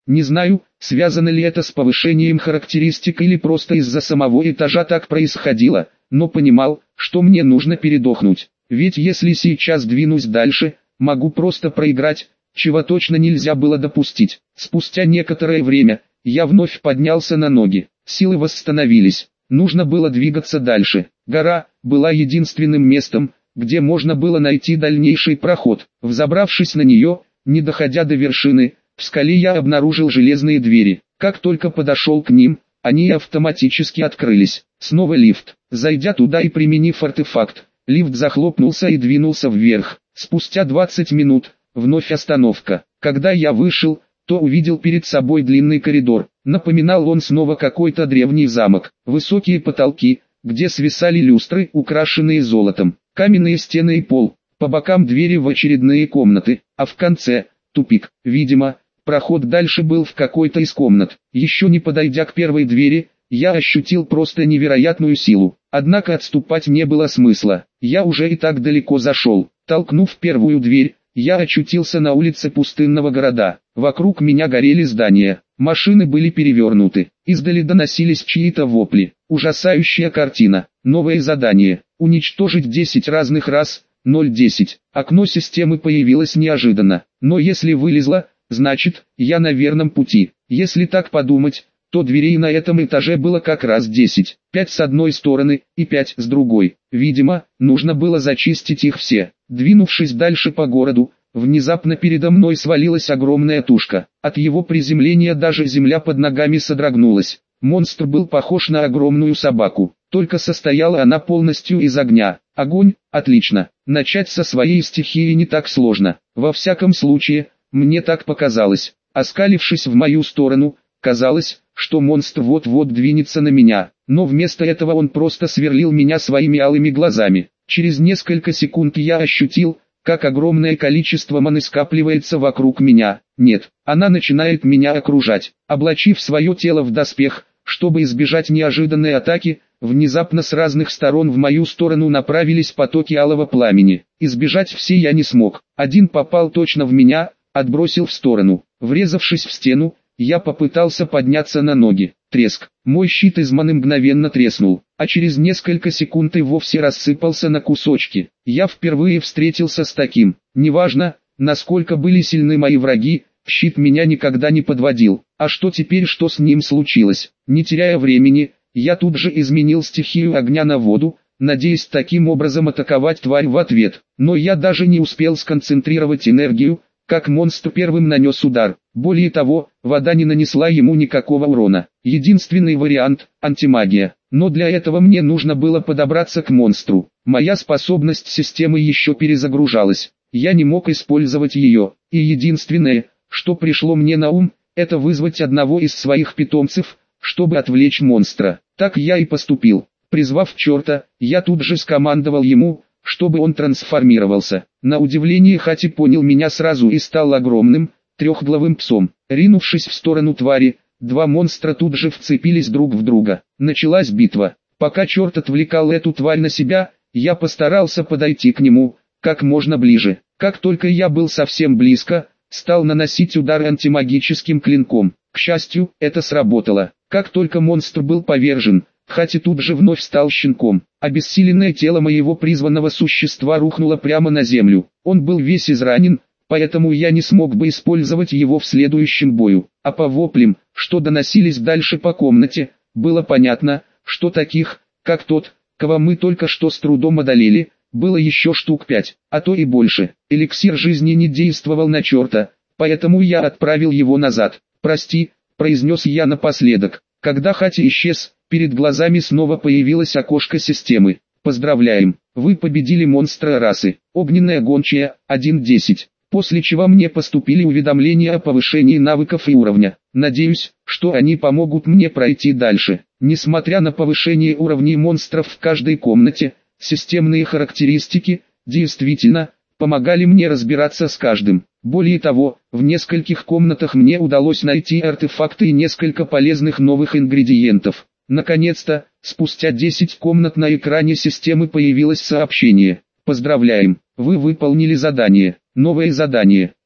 Не знаю, связано ли это с повышением характеристик или просто из-за самого этажа так происходило, но понимал, что мне нужно передохнуть. Ведь если сейчас двинусь дальше, могу просто проиграть, чего точно нельзя было допустить. Спустя некоторое время, я вновь поднялся на ноги, силы восстановились, нужно было двигаться дальше. Гора была единственным местом, где можно было найти дальнейший проход. Взобравшись на нее, не доходя до вершины, в скале я обнаружил железные двери. Как только подошел к ним, они автоматически открылись. Снова лифт. Зайдя туда и применив артефакт, лифт захлопнулся и двинулся вверх. Спустя 20 минут, вновь остановка. Когда я вышел, то увидел перед собой длинный коридор. Напоминал он снова какой-то древний замок. Высокие потолки, где свисали люстры, украшенные золотом. Каменные стены и пол. По бокам двери в очередные комнаты, а в конце – тупик. Видимо, проход дальше был в какой-то из комнат. Еще не подойдя к первой двери, я ощутил просто невероятную силу. Однако отступать не было смысла. Я уже и так далеко зашел. Толкнув первую дверь, я очутился на улице пустынного города. Вокруг меня горели здания. Машины были перевернуты. Издали доносились чьи-то вопли. Ужасающая картина. Новое задание. Уничтожить 10 разных рас. 010. Окно системы появилось неожиданно. Но если вылезло, значит, я на верном пути. Если так подумать, то дверей на этом этаже было как раз 10. 5 с одной стороны и 5 с другой. Видимо, нужно было зачистить их все. Двинувшись дальше по городу, внезапно передо мной свалилась огромная тушка. От его приземления даже земля под ногами содрогнулась. Монстр был похож на огромную собаку, только состояла она полностью из огня. Огонь, отлично. Начать со своей стихии не так сложно. Во всяком случае, мне так показалось. Оскалившись в мою сторону, казалось, что монстр вот-вот двинется на меня, но вместо этого он просто сверлил меня своими алыми глазами. Через несколько секунд я ощутил, как огромное количество маны скапливается вокруг меня. Нет, она начинает меня окружать. Облачив свое тело в доспех, чтобы избежать неожиданной атаки, внезапно с разных сторон в мою сторону направились потоки алого пламени. Избежать все я не смог. Один попал точно в меня, отбросил в сторону. Врезавшись в стену, я попытался подняться на ноги. Треск. Мой щит из маны мгновенно треснул, а через несколько секунд и вовсе рассыпался на кусочки. Я впервые встретился с таким. Неважно, насколько были сильны мои враги, щит меня никогда не подводил. А что теперь, что с ним случилось? Не теряя времени, я тут же изменил стихию огня на воду, надеясь таким образом атаковать тварь в ответ. Но я даже не успел сконцентрировать энергию, как монстр первым нанес удар. Более того, вода не нанесла ему никакого урона. Единственный вариант – антимагия. Но для этого мне нужно было подобраться к монстру. Моя способность системы еще перезагружалась. Я не мог использовать ее. И единственное, что пришло мне на ум, это вызвать одного из своих питомцев, чтобы отвлечь монстра. Так я и поступил. Призвав черта, я тут же скомандовал ему, чтобы он трансформировался. На удивление Хати понял меня сразу и стал огромным, трехглавым псом. Ринувшись в сторону твари, два монстра тут же вцепились друг в друга. Началась битва. Пока черт отвлекал эту тварь на себя, я постарался подойти к нему, как можно ближе. Как только я был совсем близко, стал наносить удары антимагическим клинком. К счастью, это сработало. Как только монстр был повержен, Хати тут же вновь стал щенком. Обессиленное тело моего призванного существа рухнуло прямо на землю. Он был весь изранен, поэтому я не смог бы использовать его в следующем бою. А по воплям, что доносились дальше по комнате, было понятно, что таких, как тот, кого мы только что с трудом одолели, было еще штук 5, а то и больше. Эликсир жизни не действовал на черта, поэтому я отправил его назад. «Прости», — произнес я напоследок. Когда Хати исчез, перед глазами снова появилось окошко системы. «Поздравляем, вы победили монстра расы. Огненная гончая, 1-10». После чего мне поступили уведомления о повышении навыков и уровня. Надеюсь, что они помогут мне пройти дальше. Несмотря на повышение уровней монстров в каждой комнате, системные характеристики, действительно, помогали мне разбираться с каждым. Более того, в нескольких комнатах мне удалось найти артефакты и несколько полезных новых ингредиентов. Наконец-то, спустя 10 комнат на экране системы появилось сообщение. «Поздравляем, вы выполнили задание. Новое задание.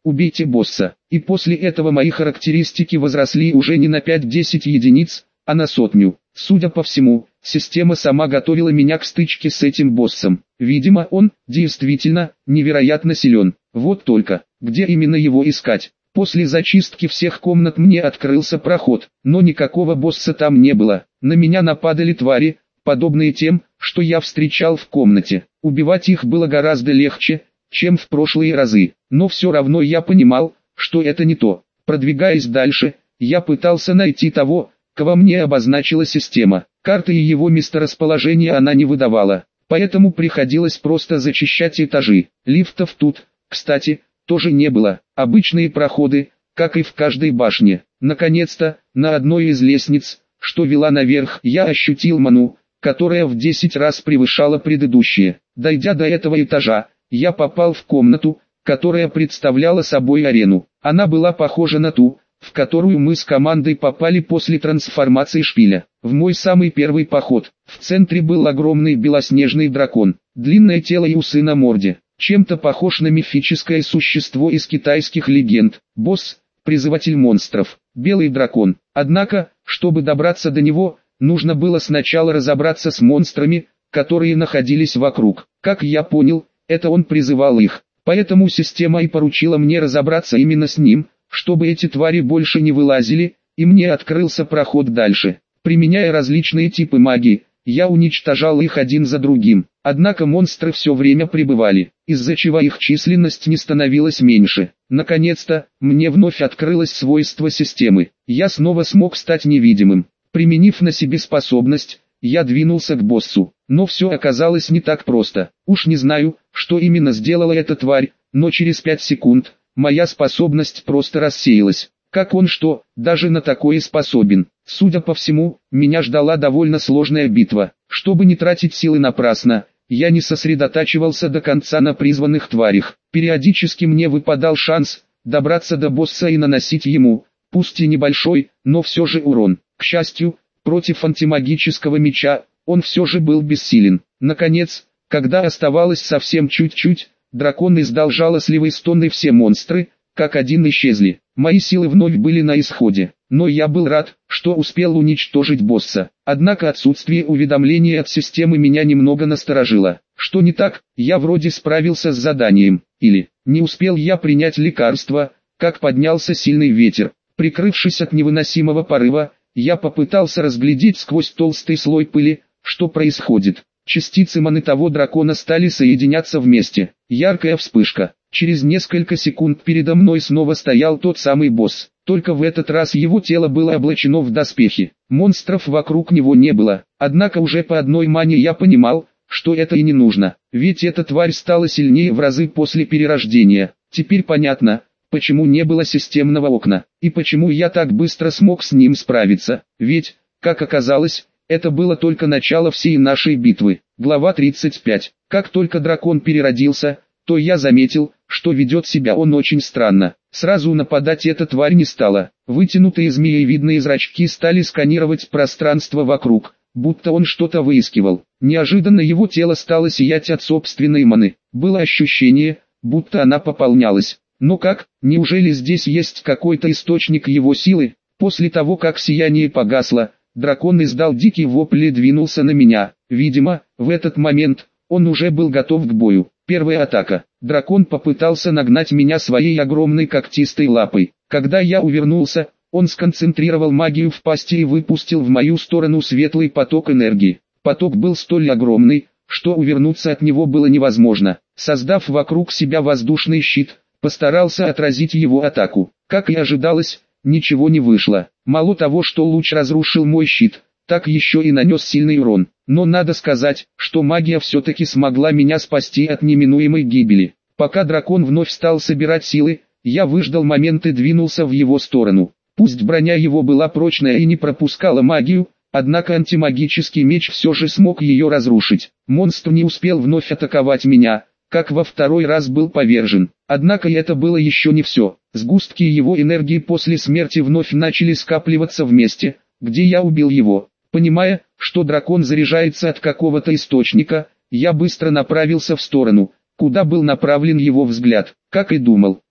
убейте босса. И после этого мои характеристики возросли уже не на 5-10 единиц, а на 100. Судя по всему, система сама готовила меня к стычке с этим боссом. Видимо, он, действительно, невероятно силен. Вот только, где именно его искать? После зачистки всех комнат мне открылся проход, но никакого босса там не было. На меня нападали твари, подобные тем, что я встречал в комнате. Убивать их было гораздо легче, чем в прошлые разы, но все равно я понимал, что это не то. Продвигаясь дальше, я пытался найти того, кого мне обозначила система. Карты и его месторасположение она не выдавала, поэтому приходилось просто зачищать этажи. Лифтов тут, кстати, тоже не было. Обычные проходы, как и в каждой башне. Наконец-то, на одной из лестниц, что вела наверх, я ощутил ману, которая в 10 раз превышала предыдущие. Дойдя до этого этажа, я попал в комнату, которая представляла собой арену. Она была похожа на ту, в которую мы с командой попали после трансформации шпиля. В мой самый первый поход, в центре был огромный белоснежный дракон, длинное тело и усы на морде, чем-то похож на мифическое существо из китайских легенд. Босс, призыватель монстров, белый дракон. Однако, чтобы добраться до него, нужно было сначала разобраться с монстрами, которые находились вокруг. Как я понял, это он призывал их, поэтому система и поручила мне разобраться именно с ним, чтобы эти твари больше не вылазили, и мне открылся проход дальше. Применяя различные типы магии, я уничтожал их один за другим, однако монстры все время пребывали, из-за чего их численность не становилась меньше. Наконец-то, мне вновь открылось свойство системы, я снова смог стать невидимым. Применив на себе способность, я двинулся к боссу, но все оказалось не так просто. Уж не знаю, что именно сделала эта тварь, но через 5 секунд, моя способность просто рассеялась. Как он что, даже на такое способен? Судя по всему, меня ждала довольно сложная битва. Чтобы не тратить силы напрасно, я не сосредотачивался до конца на призванных тварях. Периодически мне выпадал шанс добраться до босса и наносить ему, пусть и небольшой, но все же урон. К счастью, против антимагического меча, он все же был бессилен. Наконец, когда оставалось совсем чуть-чуть, дракон издал жалостливый стон, и все монстры, как один, исчезли. Мои силы вновь были на исходе, но я был рад, что успел уничтожить босса. Однако отсутствие уведомления от системы меня немного насторожило. Что не так? Я вроде справился с заданием. Или, не успел я принять лекарство, как поднялся сильный ветер. Прикрывшись от невыносимого порыва, я попытался разглядеть сквозь толстый слой пыли, что происходит. Частицы маны того дракона стали соединяться вместе. Яркая вспышка. Через несколько секунд передо мной снова стоял тот самый босс. Только в этот раз его тело было облачено в доспехи. Монстров вокруг него не было. Однако уже по одной мане я понимал, что это и не нужно. Ведь эта тварь стала сильнее в разы после перерождения. Теперь понятно, почему не было системного окна. И почему я так быстро смог с ним справиться. Ведь, как оказалось, это было только начало всей нашей битвы. Глава 35. Как только дракон переродился, то я заметил, что ведет себя он очень странно. Сразу нападать эта тварь не стала. Вытянутые змеевидные зрачки стали сканировать пространство вокруг, будто он что-то выискивал. Неожиданно его тело стало сиять от собственной маны. Было ощущение, будто она пополнялась. Но как, неужели здесь есть какой-то источник его силы? После того, как сияние погасло, дракон издал дикий вопль и двинулся на меня. Видимо, в этот момент он уже был готов к бою. Первая атака. Дракон попытался нагнать меня своей огромной когтистой лапой. Когда я увернулся, он сконцентрировал магию в пасти и выпустил в мою сторону светлый поток энергии. Поток был столь огромный, что увернуться от него было невозможно. Создав вокруг себя воздушный щит, постарался отразить его атаку. Как и ожидалось, ничего не вышло. Мало того, что луч разрушил мой щит, так еще и нанес сильный урон. Но надо сказать, что магия все-таки смогла меня спасти от неминуемой гибели. Пока дракон вновь стал собирать силы, я выждал момент и двинулся в его сторону. Пусть броня его была прочная и не пропускала магию, однако антимагический меч все же смог ее разрушить. Монстр не успел вновь атаковать меня, как во второй раз был повержен. Однако это было еще не все. Сгустки его энергии после смерти вновь начали скапливаться в месте, где я убил его. Понимая, что дракон заряжается от какого-то источника, я быстро направился в сторону, куда был направлен его взгляд. Как и думал,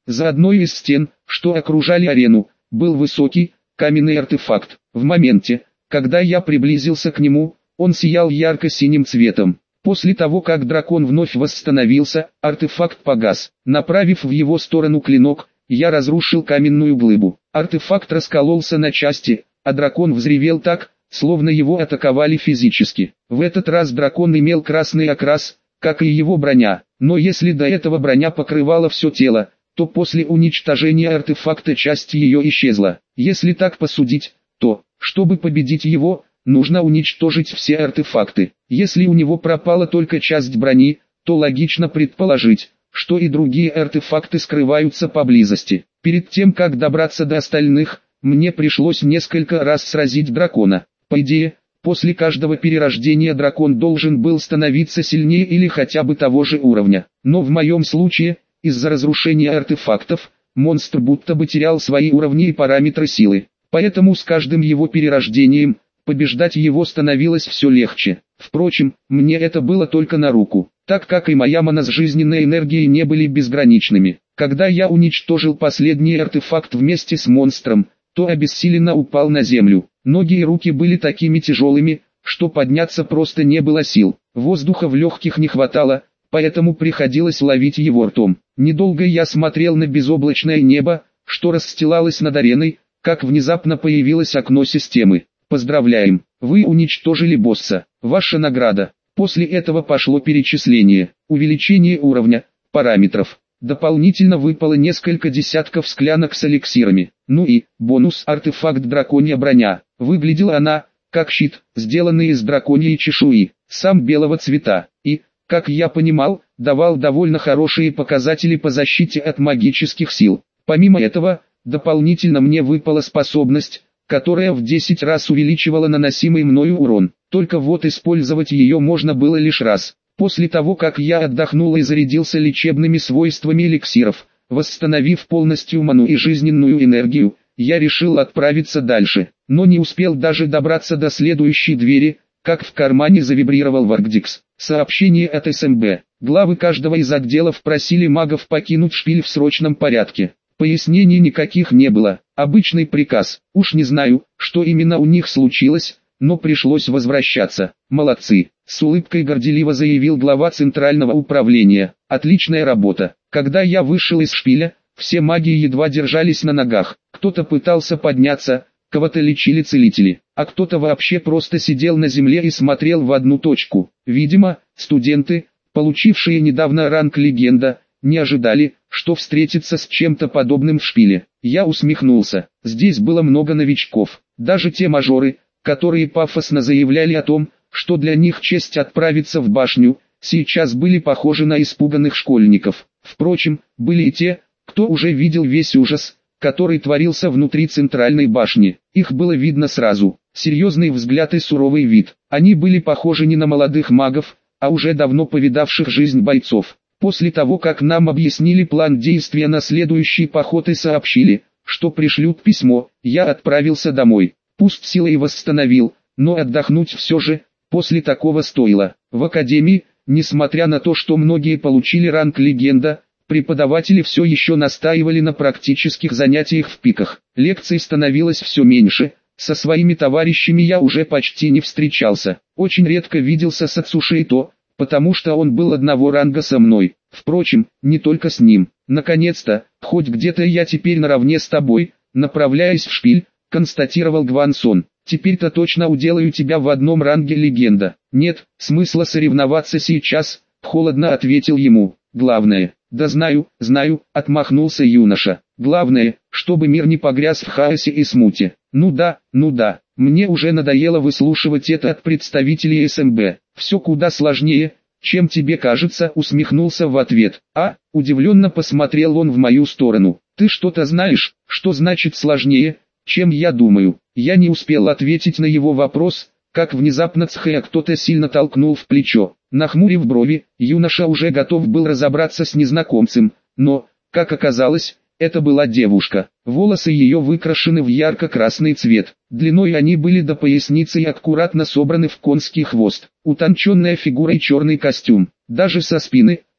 За одной из стен, что окружали арену, был высокий, каменный артефакт. В моменте, когда я приблизился к нему, он сиял ярко-синим цветом. После того, как дракон вновь восстановился, артефакт погас. Направив в его сторону клинок, я разрушил каменную глыбу. Артефакт раскололся на части, а дракон взревел так, словно его атаковали физически. В этот раз дракон имел красный окрас, как и его броня, но если до этого броня покрывала все тело, то после уничтожения артефакта часть ее исчезла. Если так посудить, то, чтобы победить его, нужно уничтожить все артефакты. Если у него пропала только часть брони, то логично предположить, что и другие артефакты скрываются поблизости. Перед тем как добраться до остальных, мне пришлось несколько раз сразить дракона. По идее, после каждого перерождения дракон должен был становиться сильнее или хотя бы того же уровня. Но в моем случае, из-за разрушения артефактов, монстр будто бы терял свои уровни и параметры силы. Поэтому с каждым его перерождением, побеждать его становилось все легче. Впрочем, мне это было только на руку, так как и моя мана с жизненной энергией не были безграничными. Когда я уничтожил последний артефакт вместе с монстром, то обессиленно упал на землю. Ноги и руки были такими тяжелыми, что подняться просто не было сил. Воздуха в легких не хватало, поэтому приходилось ловить его ртом. Недолго я смотрел на безоблачное небо, что расстилалось над ареной, как внезапно появилось окно системы. Поздравляем, вы уничтожили босса. Ваша награда. После этого пошло перечисление, увеличение уровня, параметров. Дополнительно выпало несколько десятков склянок с эликсирами. Ну и, бонус, артефакт драконья броня. Выглядела она, как щит, сделанный из драконьей чешуи, сам белого цвета. И, как я понимал, давал довольно хорошие показатели по защите от магических сил. Помимо этого, дополнительно мне выпала способность, которая в 10 раз увеличивала наносимый мною урон. Только вот использовать ее можно было лишь раз. После того, как я отдохнул и зарядился лечебными свойствами эликсиров, восстановив полностью ману и жизненную энергию, я решил отправиться дальше. Но не успел даже добраться до следующей двери, как в кармане завибрировал Варгдикс. Сообщение от СМБ. Главы каждого из отделов просили магов покинуть шпиль в срочном порядке. Пояснений никаких не было. Обычный приказ. Уж не знаю, что именно у них случилось, но пришлось возвращаться. Молодцы. С улыбкой горделиво заявил глава Центрального управления. Отличная работа. Когда я вышел из шпиля, все маги едва держались на ногах. Кто-то пытался подняться, кого-то лечили целители, а кто-то вообще просто сидел на земле и смотрел в одну точку. Видимо, студенты, получившие недавно ранг легенда, не ожидали, что встретиться с чем-то подобным в шпиле. Я усмехнулся. Здесь было много новичков. Даже те мажоры, которые пафосно заявляли о том, что для них честь отправиться в башню, сейчас были похожи на испуганных школьников. Впрочем, были и те, кто уже видел весь ужас, который творился внутри центральной башни. Их было видно сразу. Серьезный взгляд и суровый вид. Они были похожи не на молодых магов, а уже давно повидавших жизнь бойцов. После того, как нам объяснили план действия на следующий поход и сообщили, что пришлют письмо, я отправился домой. Пусть силой восстановил, но отдохнуть все же, после такого стоило. В академии, несмотря на то, что многие получили ранг легенда, преподаватели все еще настаивали на практических занятиях в пиках. Лекций становилось все меньше, со своими товарищами я уже почти не встречался. Очень редко виделся с Ацушейто, потому что он был одного ранга со мной. Впрочем, не только с ним. Наконец-то, хоть где-то я теперь наравне с тобой, направляясь в шпиль, констатировал Гвансон. Теперь-то точно уделаю тебя в одном ранге легенда. Нет, смысла соревноваться сейчас, холодно ответил ему. Главное, да знаю, отмахнулся юноша. Главное, чтобы мир не погряз в хаосе и смуте. Ну да, мне уже надоело выслушивать это от представителей СМБ. Все куда сложнее, чем тебе кажется, усмехнулся в ответ. Удивленно посмотрел он в мою сторону. Ты что-то знаешь, что значит сложнее, чем я думаю? Я не успел ответить на его вопрос, как внезапно Цхэя кто-то сильно толкнул в плечо. Нахмурив брови, юноша уже готов был разобраться с незнакомцем, но, как оказалось, это была девушка. Волосы ее выкрашены в ярко-красный цвет. Длиной они были до поясницы и аккуратно собраны в конский хвост. Утонченная фигура и черный костюм. Даже со спины,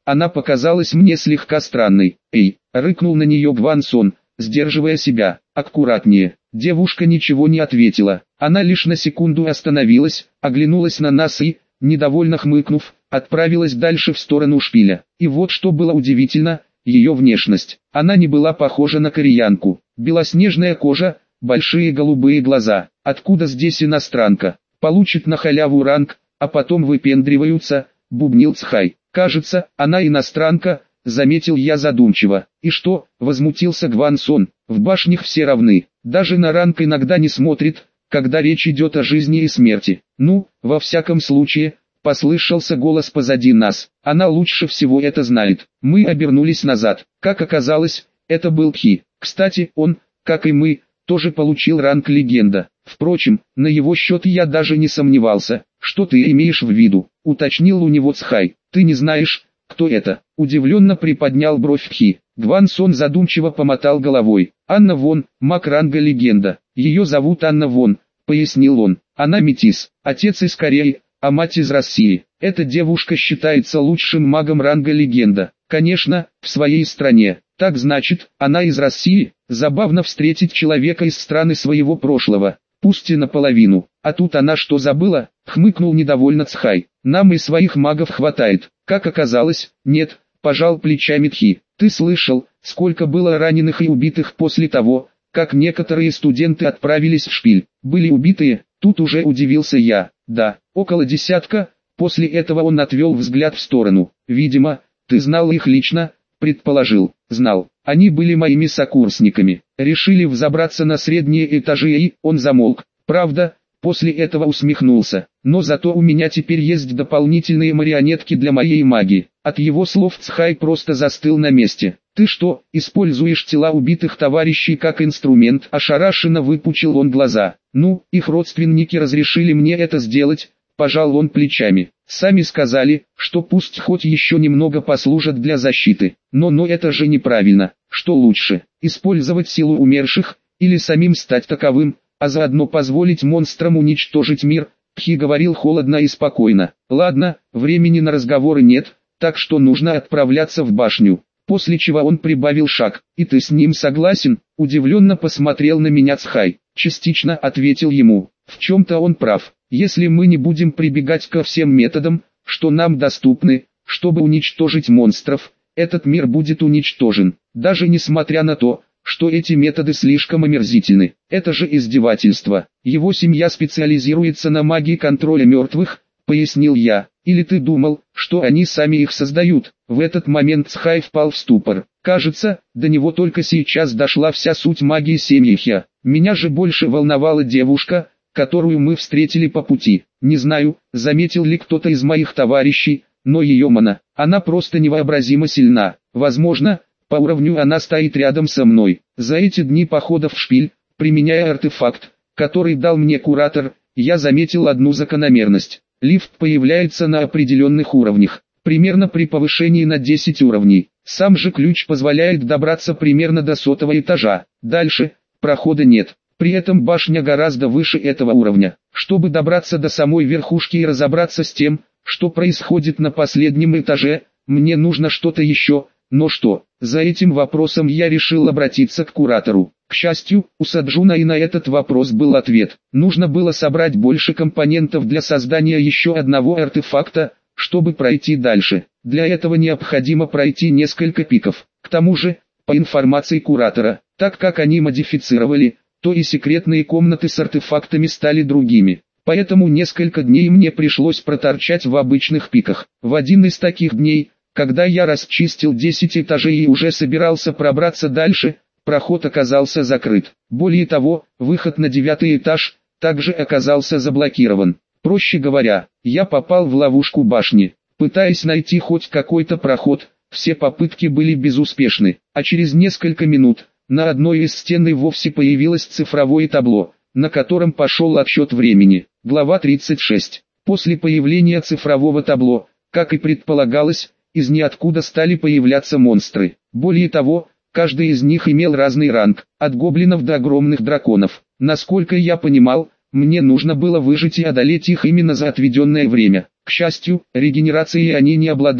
Она показалась мне слегка странной. «Эй!» — рыкнул на нее Гван Сон, сдерживая себя. «Аккуратнее». Девушка ничего не ответила. Она лишь на секунду остановилась, оглянулась на нас и, недовольно хмыкнув, отправилась дальше в сторону шпиля. И вот что было удивительно, ее внешность. Она не была похожа на кореянку. Белоснежная кожа, большие голубые глаза. Откуда здесь иностранка? Получит на халяву ранг, а потом выпендриваются, бубнил Цхай. Кажется, она иностранка, заметил я задумчиво. И что, возмутился Гван Сон, в башнях все равны. Даже на ранг иногда не смотрит, когда речь идет о жизни и смерти. Ну, во всяком случае, послышался голос позади нас. Она лучше всего это знает. Мы обернулись назад. Как оказалось, это был Кхи. Кстати, он, как и мы, тоже получил ранг легенда. Впрочем, на его счет я даже не сомневался. Что ты имеешь в виду? Уточнил у него Цхай. Ты не знаешь, кто это? Удивленно приподнял бровь Кхи. Гван Сон задумчиво помотал головой. Анна Вон, маг ранга легенда. Ее зовут Анна Вон, пояснил он. Она метис, отец из Кореи, а мать из России. Эта девушка считается лучшим магом ранга легенда. Конечно, в своей стране. Так значит, она из России. Забавно встретить человека из страны своего прошлого, пусть и наполовину. А тут она что забыла? Хмыкнул недовольно Цхай. Нам и своих магов хватает. Как оказалось, нет, пожал плечами Тхи. Ты слышал, сколько было раненых и убитых после того, как некоторые студенты отправились в шпиль? Были убитые? Тут уже удивился я. Да, около десятка. После этого он отвел взгляд в сторону. Видимо, ты знал их лично, предположил. Знал. Они были моими сокурсниками. Решили взобраться на средние этажи и он замолк. Правда, после этого усмехнулся. Но зато у меня теперь есть дополнительные марионетки для моей магии. От его слов Цхай просто застыл на месте. Ты что, используешь тела убитых товарищей как инструмент? Ошарашенно выпучил он глаза. Ну, их родственники разрешили мне это сделать, пожал он плечами. Сами сказали, что пусть хоть еще немного послужат для защиты. Но это же неправильно. Что лучше, использовать силу умерших, или самим стать таковым, а заодно позволить монстрам уничтожить мир? Тхи говорил холодно и спокойно. Ладно, времени на разговоры нет, так что нужно отправляться в башню. После чего он прибавил шаг. И ты с ним согласен? Удивленно посмотрел на меня Цхай. Частично ответил ему. В чем-то он прав. Если мы не будем прибегать ко всем методам, что нам доступны, чтобы уничтожить монстров, этот мир будет уничтожен. Даже несмотря на то, что эти методы слишком омерзительны. Это же издевательство. Его семья специализируется на магии контроля мертвых, пояснил я. Или ты думал, что они сами их создают? В этот момент Цхай впал в ступор. Кажется, до него только сейчас дошла вся суть магии семьи Хя. Меня же больше волновала девушка, которую мы встретили по пути. Не знаю, заметил ли кто-то из моих товарищей, но ее мана, она просто невообразимо сильна. Возможно, по уровню она стоит рядом со мной. За эти дни походов в шпиль, применяя артефакт, который дал мне куратор, я заметил одну закономерность. Лифт появляется на определенных уровнях, примерно при повышении на 10 уровней. Сам же ключ позволяет добраться примерно до 100-го этажа. Дальше, прохода нет. При этом башня гораздо выше этого уровня. Чтобы добраться до самой верхушки и разобраться с тем, что происходит на последнем этаже, мне нужно что-то еще. Но что? За этим вопросом я решил обратиться к куратору. К счастью, у Саджуна и на этот вопрос был ответ. Нужно было собрать больше компонентов для создания еще одного артефакта, чтобы пройти дальше. Для этого необходимо пройти несколько пиков. К тому же, по информации куратора, так как они модифицировали, то и секретные комнаты с артефактами стали другими. Поэтому несколько дней мне пришлось проторчать в обычных пиках. В один из таких дней, когда я расчистил 10 этажей и уже собирался пробраться дальше, проход оказался закрыт. Более того, выход на 9-й этаж также оказался заблокирован. Проще говоря, я попал в ловушку башни. Пытаясь найти хоть какой-то проход, все попытки были безуспешны, а через несколько минут на одной из стен и вовсе появилось цифровое табло, на котором пошел отсчет времени. Глава 36. После появления цифрового табло, как и предполагалось, из ниоткуда стали появляться монстры. Более того, каждый из них имел разный ранг, от гоблинов до огромных драконов. Насколько я понимал, мне нужно было выжить и одолеть их именно за отведенное время. К счастью, регенерацией они не обладали.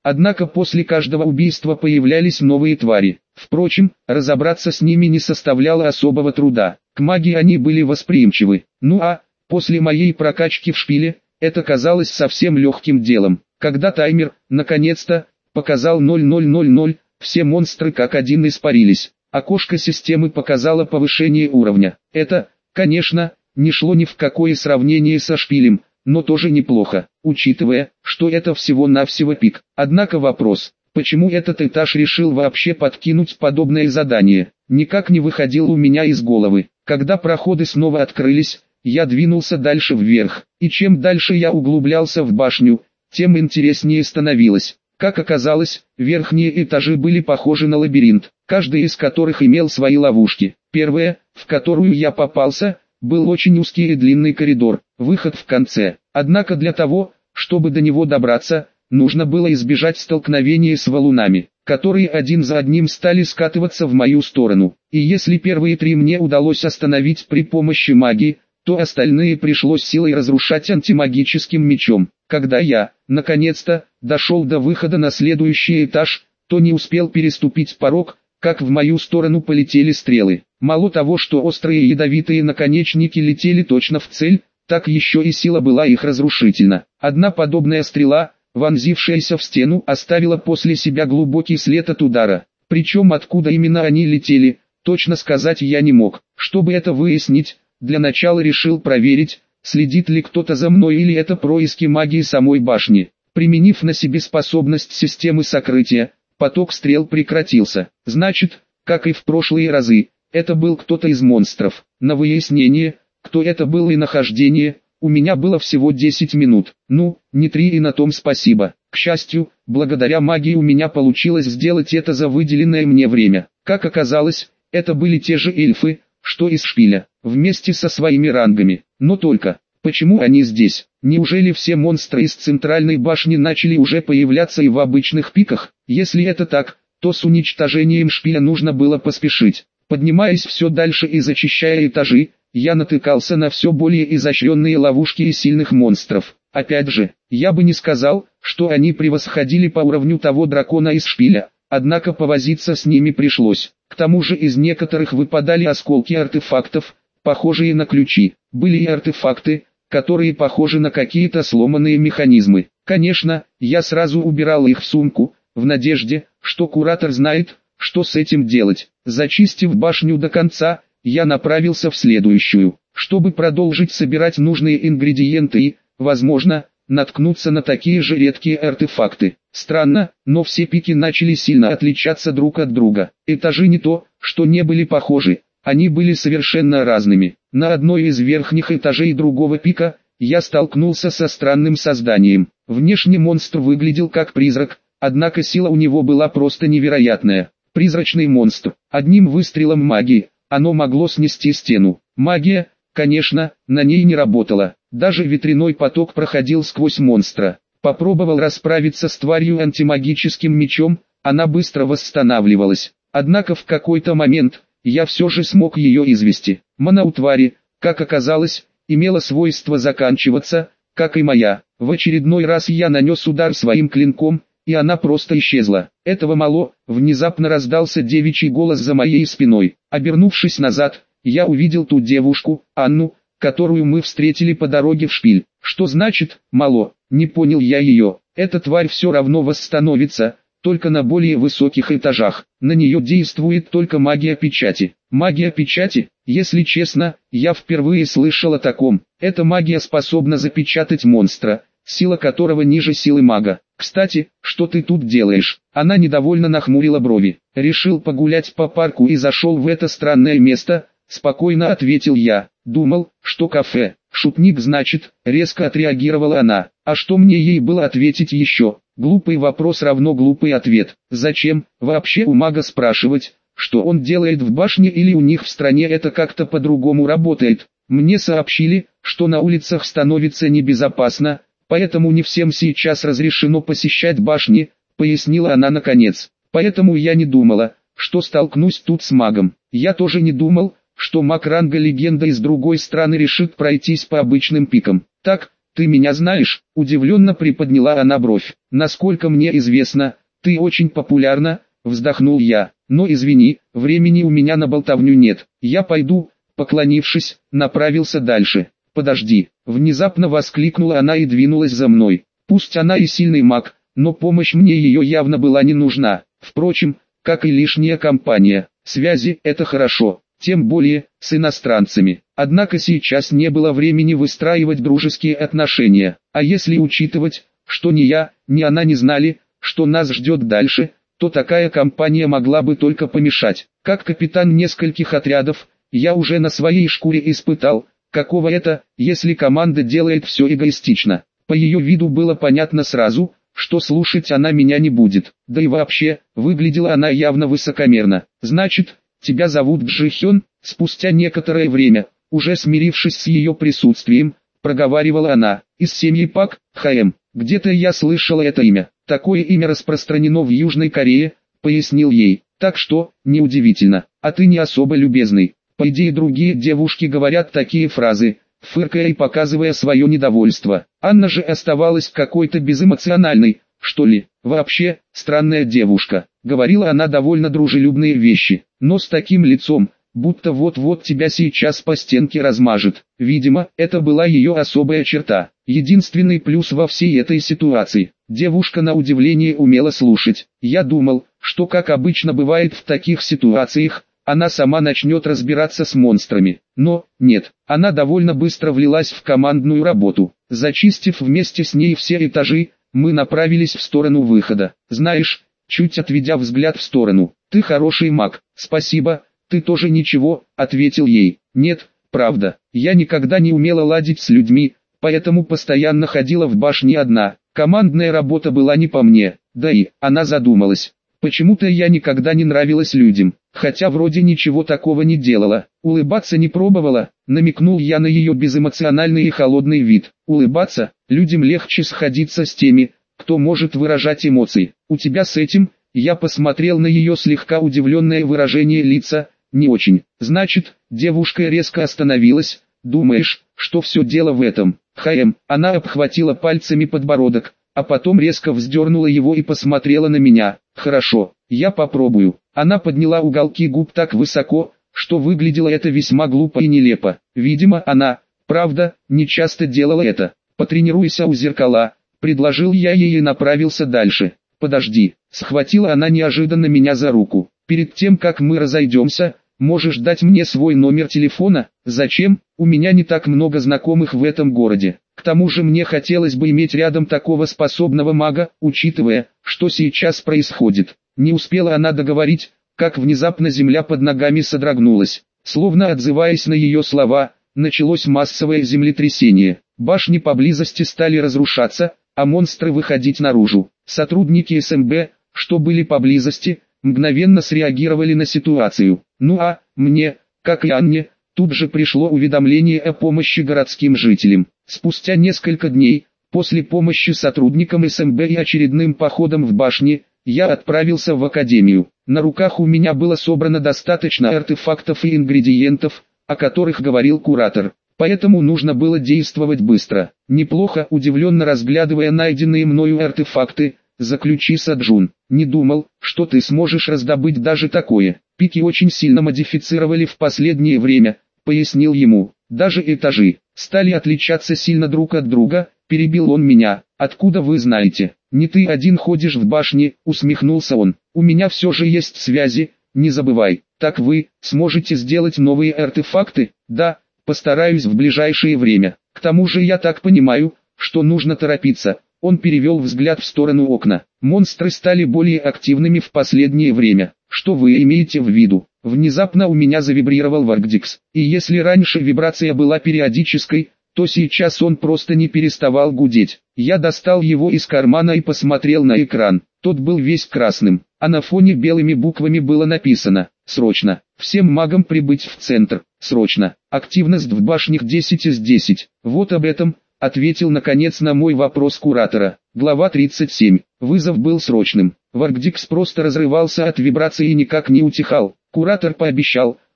Однако после каждого убийства появлялись новые твари. Впрочем, разобраться с ними не составляло особого труда. К магии они были восприимчивы. Ну а, после моей прокачки в шпиле, это казалось совсем легким делом. Когда таймер, наконец-то, показал 0000, все монстры как один испарились. Окошко системы показало повышение уровня. Это, конечно, не шло ни в какое сравнение со шпилем, но тоже неплохо, учитывая, что это всего-навсего пик. Однако вопрос, почему этот этаж решил вообще подкинуть подобное задание, никак не выходил у меня из головы. Когда проходы снова открылись, я двинулся дальше вверх, и чем дальше я углублялся в башню, тем интереснее становилось. Как оказалось, верхние этажи были похожи на лабиринт, каждый из которых имел свои ловушки. Первая, в которую я попался, был очень узкий и длинный коридор, выход в конце. Однако для того, чтобы до него добраться, нужно было избежать столкновения с валунами, которые один за одним стали скатываться в мою сторону. И если первые три мне удалось остановить при помощи магии, то остальные пришлось силой разрушать антимагическим мечом. Когда я, наконец-то, дошел до выхода на следующий этаж, то не успел переступить порог, как в мою сторону полетели стрелы. Мало того, что острые ядовитые наконечники летели точно в цель, так еще и сила была их разрушительна. Одна подобная стрела, вонзившаяся в стену, оставила после себя глубокий след от удара. Причем откуда именно они летели, точно сказать я не мог. Чтобы это выяснить, для начала решил проверить, следит ли кто-то за мной или это происки магии самой башни. Применив на себе способность системы сокрытия, поток стрел прекратился. Значит, как и в прошлые разы, это был кто-то из монстров. На выяснение, кто это был и нахождение, у меня было всего 10 минут. Ну, не 3 и на том спасибо. К счастью, благодаря магии у меня получилось сделать это за выделенное мне время. Как оказалось, это были те же эльфы, что из шпиля, вместе со своими рангами. Но только, почему они здесь? Неужели все монстры из центральной башни начали уже появляться и в обычных пиках? Если это так, то с уничтожением шпиля нужно было поспешить. Поднимаясь все дальше и зачищая этажи, я натыкался на все более изощренные ловушки и сильных монстров. Опять же, я бы не сказал, что они превосходили по уровню того дракона из шпиля, однако повозиться с ними пришлось. К тому же из некоторых выпадали осколки артефактов, похожие на ключи. Были и артефакты, которые похожи на какие-то сломанные механизмы. Конечно, я сразу убирал их в сумку, в надежде, что куратор знает, что с этим делать. Зачистив башню до конца, я направился в следующую, чтобы продолжить собирать нужные ингредиенты и, возможно, наткнуться на такие же редкие артефакты. Странно, но все пики начали сильно отличаться друг от друга. Этажи не то, что не были похожи, они были совершенно разными. На одной из верхних этажей другого пика, я столкнулся со странным созданием. Внешне монстр выглядел как призрак, однако сила у него была просто невероятная. Призрачный монстр. Одним выстрелом магии, оно могло снести стену. Магия, конечно, на ней не работала. Даже ветряной поток проходил сквозь монстра. Попробовал расправиться с тварью антимагическим мечом, она быстро восстанавливалась. Однако в какой-то момент, я все же смог ее извести. Мана у твари, как оказалось, имела свойство заканчиваться, как и моя. В очередной раз я нанес удар своим клинком, и она просто исчезла. Этого мало, внезапно раздался девичий голос за моей спиной. Обернувшись назад, я увидел ту девушку, Анну, которую мы встретили по дороге в шпиль. Что значит «мало»? Не понял я ее. Эта тварь все равно восстановится, только на более высоких этажах. На нее действует только магия печати. Магия печати? Если честно, я впервые слышал о таком. Эта магия способна запечатать монстра, сила которого ниже силы мага. Кстати, что ты тут делаешь? Она недовольно нахмурила брови. Решил погулять по парку и зашел в это странное место, спокойно ответил я. Думал, что кафе. Шутник, значит, резко отреагировала она. А что мне ей было ответить еще? Глупый вопрос равно глупый ответ. Зачем вообще у мага спрашивать, что он делает в башне, или у них в стране это как-то по-другому работает? Мне сообщили, что на улицах становится небезопасно, поэтому не всем сейчас разрешено посещать башни, пояснила она наконец. Поэтому я не думала, что столкнусь тут с магом. Я тоже не думал, что маг ранга легенда из другой страны решит пройтись по обычным пикам. Так, Ты меня знаешь? Удивленно приподняла она бровь. Насколько мне известно, ты очень популярна, вздохнул я. Но извини, времени у меня на болтовню нет. Я пойду, поклонившись, направился дальше. Подожди, внезапно воскликнула она и двинулась за мной. Пусть она и сильный маг, но помощь мне ее явно была не нужна. Впрочем, как и лишняя компания. Связи – это хорошо, тем более с иностранцами. Однако сейчас не было времени выстраивать дружеские отношения. А если учитывать, что ни я, ни она не знали, что нас ждет дальше, то такая компания могла бы только помешать. Как капитан нескольких отрядов, я уже на своей шкуре испытал, каково это, если команда делает все эгоистично. По ее виду было понятно сразу, что слушать она меня не будет. Да и вообще, выглядела она явно высокомерно. «Значит, тебя зовут Джихён?» Спустя некоторое время, уже смирившись с ее присутствием, проговаривала она. «Из семьи Пак, ХМ. Где-то я слышала это имя. Такое имя распространено в Южной Корее», пояснил ей. «Так что, неудивительно, а ты не особо любезный. По идее другие девушки говорят такие фразы», фыркая и показывая свое недовольство. Анна же оставалась какой-то безэмоциональной, что ли. «Вообще, странная девушка», говорила она довольно дружелюбные вещи, но с таким лицом, будто вот-вот тебя сейчас по стенке размажет. Видимо, это была ее особая черта. Единственный плюс во всей этой ситуации. Девушка на удивление умела слушать. Я думал, что как обычно бывает в таких ситуациях, она сама начнет разбираться с монстрами. Но, нет, она довольно быстро влилась в командную работу. Зачистив вместе с ней все этажи, мы направились в сторону выхода. «Знаешь», чуть отведя взгляд в сторону, «ты хороший маг». «Спасибо, ты тоже ничего», ответил ей. «Нет, правда, я никогда не умела ладить с людьми, поэтому постоянно ходила в башне одна. Командная работа была не по мне». Да и, она задумалась. «Почему-то я никогда не нравилась людям, хотя вроде ничего такого не делала. Улыбаться не пробовала», намекнул я на ее безэмоциональный и холодный вид. «Улыбаться, людям легче сходиться с теми, кто может выражать эмоции. У тебя с этим?» Я посмотрел на ее слегка удивленное выражение лица. «Не очень». «Значит», девушка резко остановилась. «Думаешь, что все дело в этом?» Она обхватила пальцами подбородок, а потом резко вздернула его и посмотрела на меня. «Хорошо, я попробую». Она подняла уголки губ так высоко, что выглядело это весьма глупо и нелепо. Видимо, она, правда, не часто делала это. «Потренируйся у зеркала», предложил я ей и направился дальше. «Подожди», схватила она неожиданно меня за руку. «Перед тем как мы разойдемся, можешь дать мне свой номер телефона?» «Зачем? У меня не так много знакомых в этом городе. К тому же мне хотелось бы иметь рядом такого способного мага, учитывая, что сейчас происходит». Не успела она договорить, как внезапно земля под ногами содрогнулась. Словно отзываясь на ее слова, началось массовое землетрясение. Башни поблизости стали разрушаться, а монстры выходить наружу. Сотрудники СМБ, что были поблизости, мгновенно среагировали на ситуацию. Ну а мне, как и Анне, тут же пришло уведомление о помощи городским жителям. Спустя несколько дней, после помощи сотрудникам СМБ и очередным походом в башни, я отправился в академию. На руках у меня было собрано достаточно артефактов и ингредиентов, о которых говорил куратор. Поэтому нужно было действовать быстро. «Неплохо», удивленно разглядывая найденные мною артефакты, заключил Саджун. «Не думал, что ты сможешь раздобыть даже такое. Пики очень сильно модифицировали в последнее время», пояснил ему. «Даже этажи стали отличаться сильно друг от друга», перебил он меня. «Откуда вы знаете? Не ты один ходишь в башне», усмехнулся он. «У меня все же есть связи, не забывай». «Так вы сможете сделать новые артефакты?» «Да, постараюсь в ближайшее время. К тому же я так понимаю, что нужно торопиться». Он перевел взгляд в сторону окна. «Монстры стали более активными в последнее время. Что вы имеете в виду?» Внезапно у меня завибрировал Варгдикс. И если раньше вибрация была периодической, то сейчас он просто не переставал гудеть. Я достал его из кармана и посмотрел на экран. Тот был весь красным, а на фоне белыми буквами было написано: «Срочно! Всем магам прибыть в центр! Срочно! Активность в башнях 10 из 10!» Вот об этом ответил наконец на мой вопрос куратора. Глава 37. Вызов был срочным. Варгдикс просто разрывался от вибрации и никак не утихал. Куратор пообещал,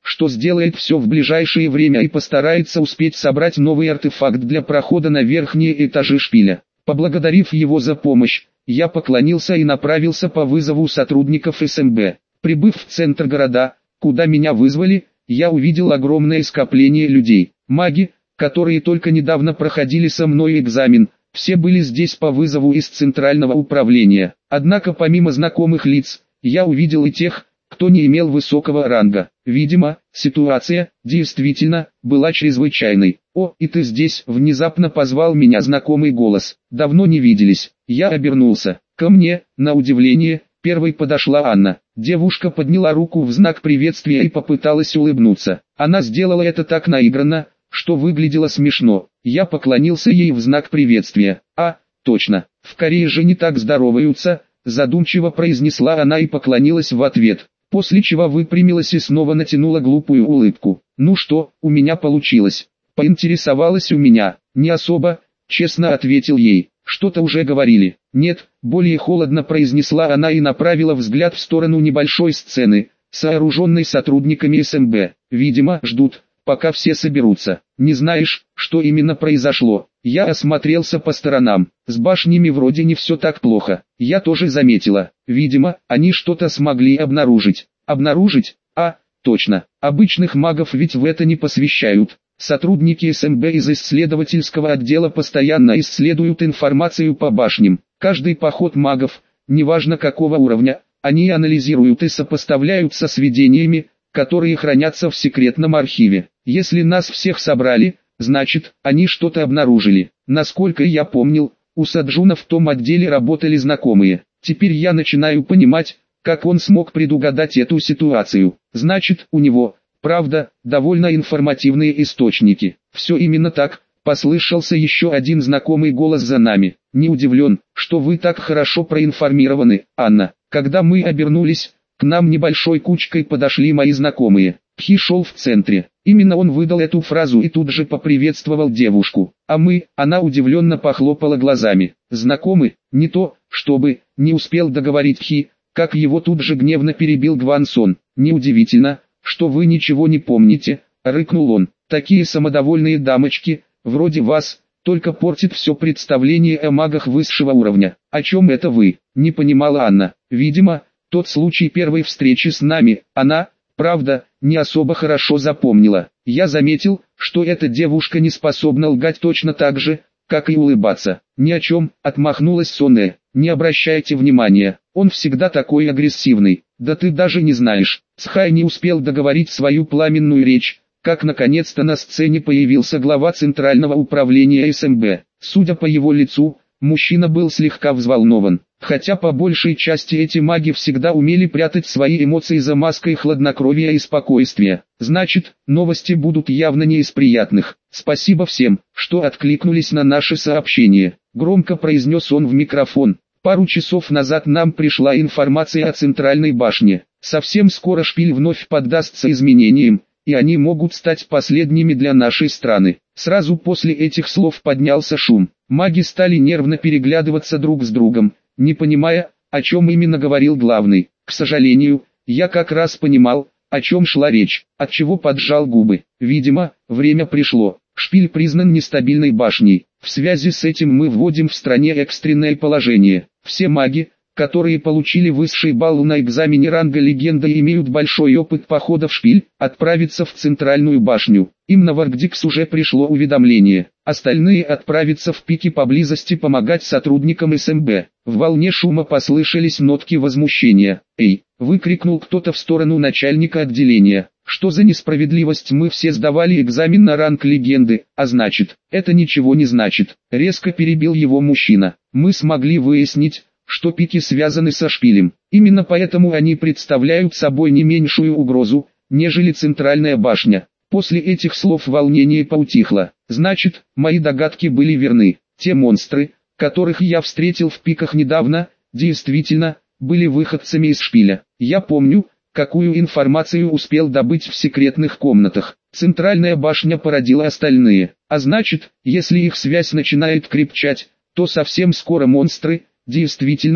что сделает все в ближайшее время и постарается успеть собрать новый артефакт для прохода на верхние этажи шпиля. Поблагодарив его за помощь, я поклонился и направился по вызову сотрудников СМБ. Прибыв в центр города, куда меня вызвали, я увидел огромное скопление людей. Маги, которые только недавно проходили со мной экзамен, все были здесь по вызову из центрального управления. Однако помимо знакомых лиц, я увидел и тех, кто не имел высокого ранга. Видимо, ситуация, действительно, была чрезвычайной. «О, и ты здесь!» — внезапно позвал меня знакомый голос. «Давно не виделись». Я обернулся. Ко мне, на удивление, первой подошла Анна. Девушка подняла руку в знак приветствия и попыталась улыбнуться. Она сделала это так наигранно, что выглядело смешно. Я поклонился ей в знак приветствия. «А, точно, в Корее же не так здороваются», — задумчиво произнесла она и поклонилась в ответ, после чего выпрямилась и снова натянула глупую улыбку. «Ну что, у меня получилось?» — поинтересовалась у меня. «Не особо», — честно ответил ей. «Что-то уже говорили». «Нет», — более холодно произнесла она и направила взгляд в сторону небольшой сцены, сооруженной сотрудниками СМБ. «Видимо, ждут, пока все соберутся. Не знаешь, что именно произошло?» Я осмотрелся по сторонам. С башнями вроде не все так плохо. Я тоже заметила. Видимо, они что-то смогли обнаружить. Обнаружить? А, точно. Обычных магов ведь в это не посвящают. Сотрудники СМБ из исследовательского отдела постоянно исследуют информацию по башням. Каждый поход магов, неважно какого уровня, они анализируют и сопоставляют со сведениями, которые хранятся в секретном архиве. Если нас всех собрали, значит, они что-то обнаружили. Насколько я помнил, у Саджуна в том отделе работали знакомые. Теперь я начинаю понимать, как он смог предугадать эту ситуацию. Значит, у него, правда, довольно информативные источники. Все именно так. Послышался еще один знакомый голос за нами. «Не удивлен, что вы так хорошо проинформированы, Анна». Когда мы обернулись, к нам небольшой кучкой подошли мои знакомые. Пхи шел в центре. Именно он выдал эту фразу и тут же поприветствовал девушку. А мы, она удивленно похлопала глазами. «Знакомы?» Не то, чтобы, не успел договорить Пхи, как его тут же гневно перебил Гван Сон. «Неудивительно, что вы ничего не помните», — рыкнул он. «Такие самодовольные дамочки, вроде вас, только портит все представление о магах высшего уровня». «О чем это вы?» — не понимала Анна. «Видимо, тот случай первой встречи с нами, она, правда, не особо хорошо запомнила. Я заметил, что эта девушка не способна лгать точно так же, как и улыбаться». «Ни о чем», — отмахнулась Соне. «Не обращайте внимания, он всегда такой агрессивный. Да ты даже не знаешь». Цхай не успел договорить свою пламенную речь, как наконец-то на сцене появился глава Центрального управления СМБ. Судя по его лицу, мужчина был слегка взволнован. Хотя по большей части эти маги всегда умели прятать свои эмоции за маской хладнокровия и спокойствия. Значит, новости будут явно не из приятных. «Спасибо всем, что откликнулись на наше сообщение», — громко произнес он в микрофон. «Пару часов назад нам пришла информация о Центральной башне. Совсем скоро шпиль вновь поддастся изменениям, и они могут стать последними для нашей страны». Сразу после этих слов поднялся шум. Маги стали нервно переглядываться друг с другом, не понимая, о чем именно говорил главный. К сожалению, я как раз понимал, о чем шла речь, отчего поджал губы. Видимо, время пришло. Шпиль признан нестабильной башней. В связи с этим мы вводим в стране экстренное положение. Все маги, которые получили высший балл на экзамене ранга легенда и имеют большой опыт похода в шпиль, отправятся в центральную башню. Им на Варгдикс уже пришло уведомление. Остальные отправятся в пике поблизости помогать сотрудникам СМБ. В волне шума послышались нотки возмущения. «Эй!» — выкрикнул кто-то в сторону начальника отделения. «Что за несправедливость? Мы все сдавали экзамен на ранг легенды, а значит, это ничего не значит». Резко перебил его мужчина. «Мы смогли выяснить, что пики связаны со шпилем. Именно поэтому они представляют собой не меньшую угрозу, нежели центральная башня». После этих слов волнение поутихло. Значит, мои догадки были верны. Те монстры, которых я встретил в пиках недавно, действительно, были выходцами из шпиля. Я помню, какую информацию успел добыть в секретных комнатах. Центральная башня породила остальные. А значит, если их связь начинает крепчать, то совсем скоро монстры, действительно,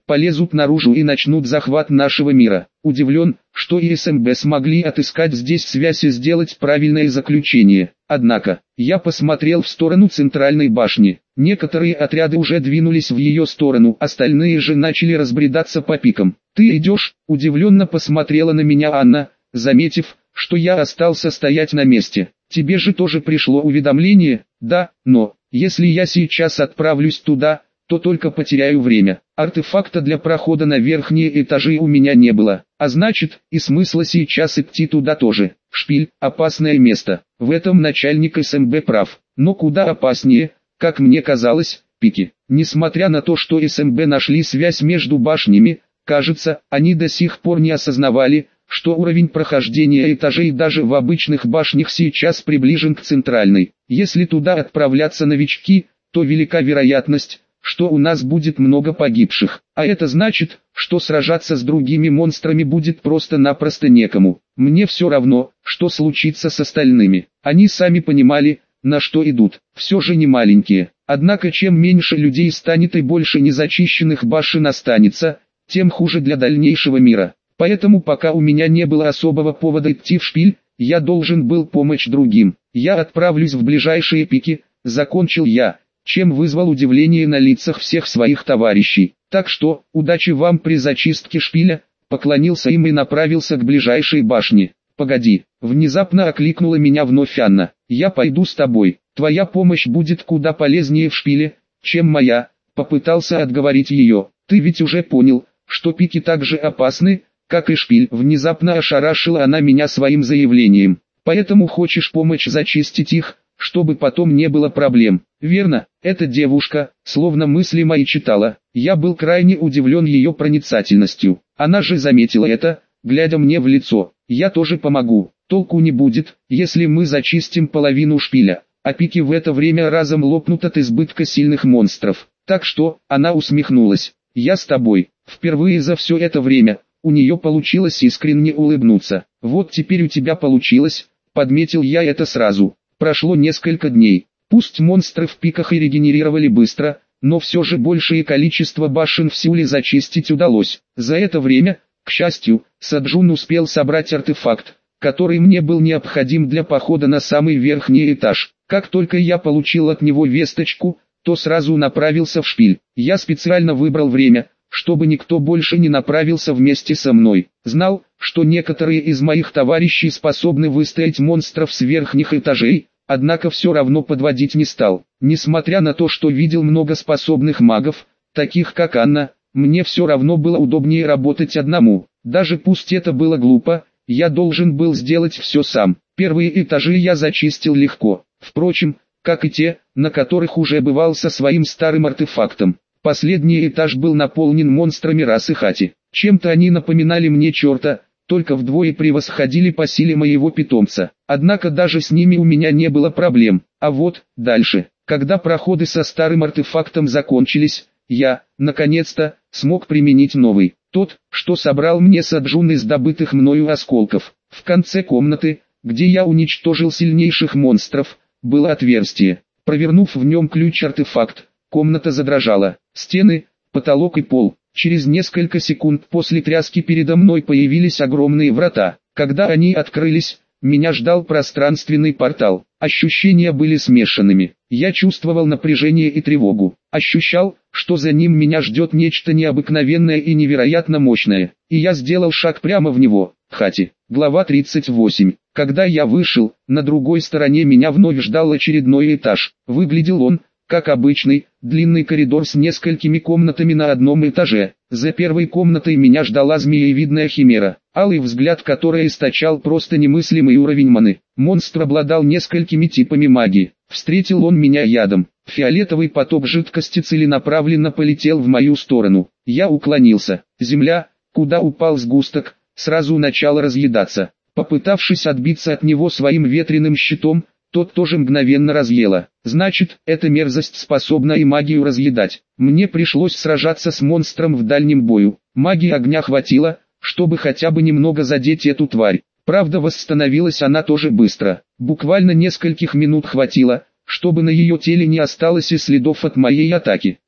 полезут наружу и начнут захват нашего мира. Удивлен, что и СМБ смогли отыскать здесь связь и сделать правильное заключение. Однако, я посмотрел в сторону центральной башни. Некоторые отряды уже двинулись в ее сторону, остальные же начали разбредаться по пикам. «Ты идешь?» – удивленно посмотрела на меня Анна, заметив, что я остался стоять на месте. «Тебе же тоже пришло уведомление?» «Да, но, если я сейчас отправлюсь туда, то только потеряю время. Артефакта для прохода на верхние этажи у меня не было, а значит, и смысла сейчас идти туда тоже. Шпиль – опасное место, в этом начальник СМБ прав, но куда опаснее, как мне казалось, пики. Несмотря на то, что СМБ нашли связь между башнями, кажется, они до сих пор не осознавали, что уровень прохождения этажей даже в обычных башнях сейчас приближен к центральной. Если туда отправляться новички, то велика вероятность, что у нас будет много погибших, а это значит, что сражаться с другими монстрами будет просто-напросто некому. Мне все равно, что случится с остальными. Они сами понимали, на что идут, все же не маленькие. Однако чем меньше людей станет и больше незачищенных башен останется, тем хуже для дальнейшего мира. Поэтому пока у меня не было особого повода идти в шпиль, я должен был помочь другим. Я отправлюсь в ближайшие пики, закончил я, чем вызвал удивление на лицах всех своих товарищей. Так что, удачи вам при зачистке шпиля, поклонился им и направился к ближайшей башне. «Погоди», внезапно окликнула меня вновь Анна, «я пойду с тобой, твоя помощь будет куда полезнее в шпиле, чем моя», попытался отговорить ее. «Ты ведь уже понял, что пики так же опасны, как и шпиль», внезапно ошарашила она меня своим заявлением. «Поэтому хочешь помочь зачистить их, чтобы потом не было проблем?» «Верно, эта девушка, словно мысли мои читала». Я был крайне удивлен ее проницательностью. Она же заметила это, глядя мне в лицо. «Я тоже помогу. Толку не будет, если мы зачистим половину шпиля, а пики в это время разом лопнут от избытка сильных монстров. Так что», она усмехнулась, «я с тобой». Впервые за все это время у нее получилось искренне улыбнуться. «Вот теперь у тебя получилось», подметил я это сразу. Прошло несколько дней. Пусть монстры в пиках и регенерировали быстро, но все же большее количество башен в Сеуле зачистить удалось. За это время, к счастью, Саджун успел собрать артефакт, который мне был необходим для похода на самый верхний этаж. Как только я получил от него весточку, то сразу направился в шпиль. Я специально выбрал время, чтобы никто больше не направился вместе со мной. Знал, что некоторые из моих товарищей способны выстоять монстров с верхних этажей, однако все равно подводить не стал. Несмотря на то, что видел много способных магов, таких как Анна, мне все равно было удобнее работать одному. Даже пусть это было глупо, я должен был сделать все сам. Первые этажи я зачистил легко, впрочем, как и те, на которых уже бывал со своим старым артефактом. Последний этаж был наполнен монстрами расы Хати. Чем-то они напоминали мне черта, только вдвое превосходили по силе моего питомца. Однако даже с ними у меня не было проблем. А вот, дальше, когда проходы со старым артефактом закончились, я, наконец-то, смог применить новый. Тот, что собрал мне Саджун из добытых мною осколков. В конце комнаты, где я уничтожил сильнейших монстров, было отверстие. Провернув в нем ключ-артефакт, комната задрожала. Стены, потолок и пол. Через несколько секунд после тряски передо мной появились огромные врата. Когда они открылись, меня ждал пространственный портал. Ощущения были смешанными. Я чувствовал напряжение и тревогу. Ощущал, что за ним меня ждет нечто необыкновенное и невероятно мощное. И я сделал шаг прямо в него. Хати. Глава 38. Когда я вышел, на другой стороне меня вновь ждал очередной этаж. Выглядел он, как обычный, длинный коридор с несколькими комнатами на одном этаже. За первой комнатой меня ждала змеевидная химера, алый взгляд которой источал просто немыслимый уровень маны. Монстр обладал несколькими типами магии. Встретил он меня ядом. Фиолетовый поток жидкости целенаправленно полетел в мою сторону. Я уклонился. Земля, куда упал сгусток, сразу начала разъедаться. Попытавшись отбиться от него своим ветреным щитом, тот тоже мгновенно разъела. Значит, эта мерзость способна и магию разъедать. Мне пришлось сражаться с монстром в дальнем бою. Магии огня хватило, чтобы хотя бы немного задеть эту тварь. Правда, восстановилась она тоже быстро. Буквально нескольких минут хватило, чтобы на ее теле не осталось и следов от моей атаки.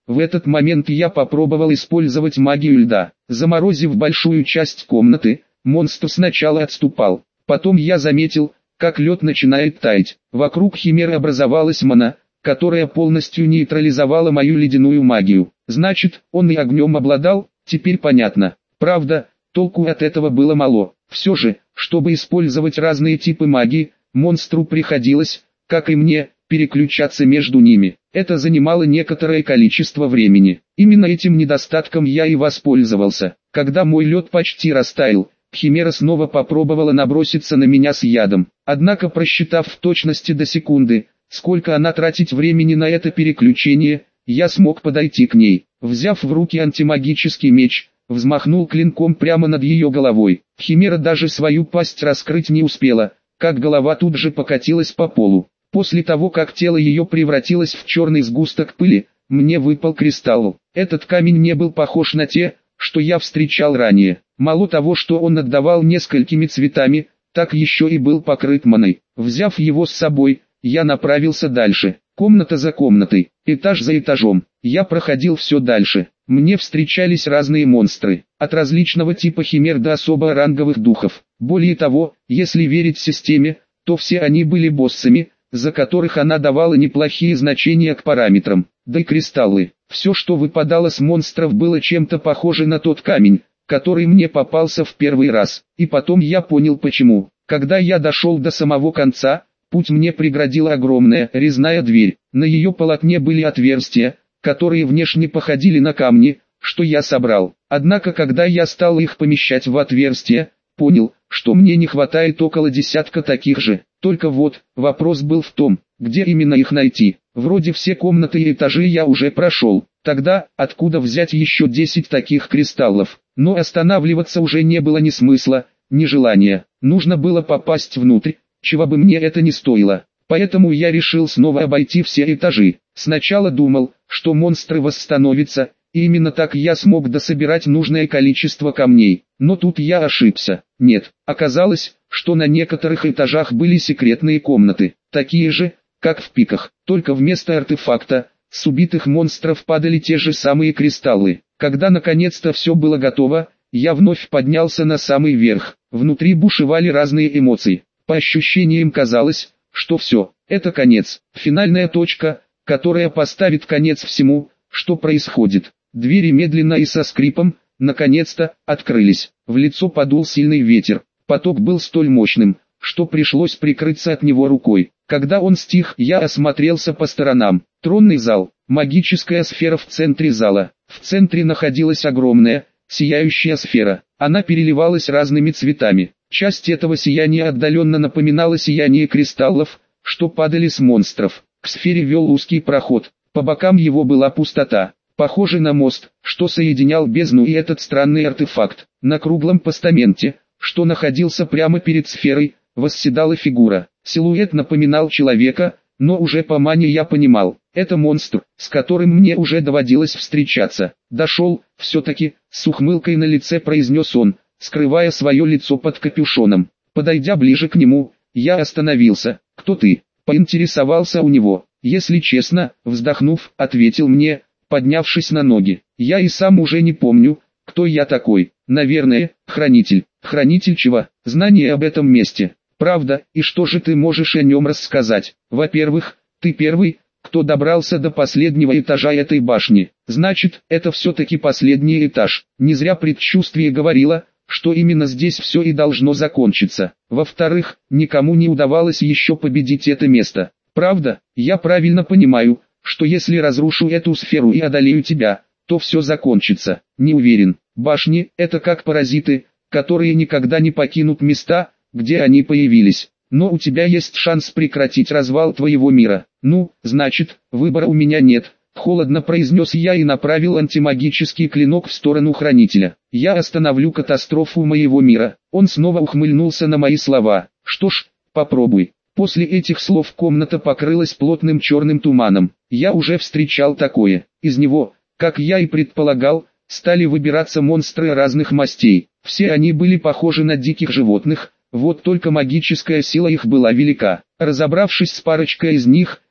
В этот момент я попробовал использовать магию льда. Заморозив большую часть комнаты, монстр сначала отступал. Потом я заметил, как лед начинает таять. Вокруг химеры образовалась мана, которая полностью нейтрализовала мою ледяную магию. Значит, он и огнем обладал, теперь понятно. Правда, толку от этого было мало. Все же, чтобы использовать разные типы магии, монстру приходилось, как и мне, переключаться между ними. Это занимало некоторое количество времени. Именно этим недостатком я и воспользовался. Когда мой лед почти растаял, химера снова попробовала наброситься на меня с ядом. Однако, просчитав в точности до секунды, сколько она тратит времени на это переключение, я смог подойти к ней. Взяв в руки антимагический меч, взмахнул клинком прямо над ее головой. Химера даже свою пасть раскрыть не успела, как голова тут же покатилась по полу. После того, как тело ее превратилось в черный сгусток пыли, мне выпал кристалл. Этот камень не был похож на те, что я встречал ранее. Мало того, что он отдавал несколькими цветами, так еще и был покрыт маной. Взяв его с собой, я направился дальше. Комната за комнатой, этаж за этажом. Я проходил все дальше. Мне встречались разные монстры, от различного типа химер до особо ранговых духов. Более того, если верить системе, то все они были боссами, за которых она давала неплохие значения к параметрам. Да и кристаллы. Все, что выпадало с монстров, было чем-то похоже на тот камень, который мне попался в первый раз. И потом я понял почему. Когда я дошел до самого конца, путь мне преградила огромная резная дверь. На ее полотне были отверстия, которые внешне походили на камни, что я собрал. Однако когда я стал их помещать в отверстия, понял, что мне не хватает около десятка таких же. Только вот, вопрос был в том, где именно их найти. Вроде все комнаты и этажи я уже прошел. Тогда, откуда взять еще 10 таких кристаллов? Но останавливаться уже не было ни смысла, ни желания. Нужно было попасть внутрь, чего бы мне это ни стоило. Поэтому я решил снова обойти все этажи. Сначала думал, что монстры восстановятся, и именно так я смог дособирать нужное количество камней. Но тут я ошибся. Нет, оказалось, что на некоторых этажах были секретные комнаты, такие же, как в пиках, только вместо артефакта, с убитых монстров падали те же самые кристаллы. Когда наконец-то все было готово, я вновь поднялся на самый верх. Внутри бушевали разные эмоции. По ощущениям казалось, что все, это конец, финальная точка, которая поставит конец всему, что происходит. Двери медленно и со скрипом, наконец-то, открылись. В лицо подул сильный ветер. Поток был столь мощным, что пришлось прикрыться от него рукой. Когда он стих, я осмотрелся по сторонам. Тронный зал, магическая сфера в центре зала. В центре находилась огромная, сияющая сфера. Она переливалась разными цветами. Часть этого сияния отдаленно напоминала сияние кристаллов, что падали с монстров. К сфере вел узкий проход. По бокам его была пустота, похожий на мост, что соединял бездну и этот странный артефакт. На круглом постаменте, что находился прямо перед сферой, восседала фигура. Силуэт напоминал человека, но уже по мане я понимал, это монстр, с которым мне уже доводилось встречаться. Дошел, все-таки, с ухмылкой на лице произнес он, скрывая свое лицо под капюшоном. Подойдя ближе к нему, я остановился. «Кто ты?» — поинтересовался у него. «Если честно», — вздохнув, ответил мне, поднявшись на ноги. «Я и сам уже не помню, кто я такой. Наверное, хранитель». «Хранитель чего?» «Знание об этом месте». «Правда, и что же ты можешь о нем рассказать?» «Во-первых, ты первый, кто добрался до последнего этажа этой башни. Значит, это все-таки последний этаж. Не зря предчувствие говорило, что именно здесь все и должно закончиться. Во-вторых, никому не удавалось еще победить это место. Правда, я правильно понимаю, что если разрушу эту сферу и одолею тебя, то все закончится. Не уверен. Башни – это как паразиты, которые никогда не покинут места, где они появились. Но у тебя есть шанс прекратить развал твоего мира. Ну, значит, выбора у меня нет. Холодно произнес я и направил антимагический клинок в сторону хранителя. Я остановлю катастрофу моего мира. Он снова ухмыльнулся на мои слова. Что ж, попробуй. После этих слов комната покрылась плотным черным туманом. Я уже встречал такое. Из него, как я и предполагал, стали выбираться монстры разных мастей. Все они были похожи на диких животных, вот только магическая сила их была велика. Разобравшись с парочкой из них,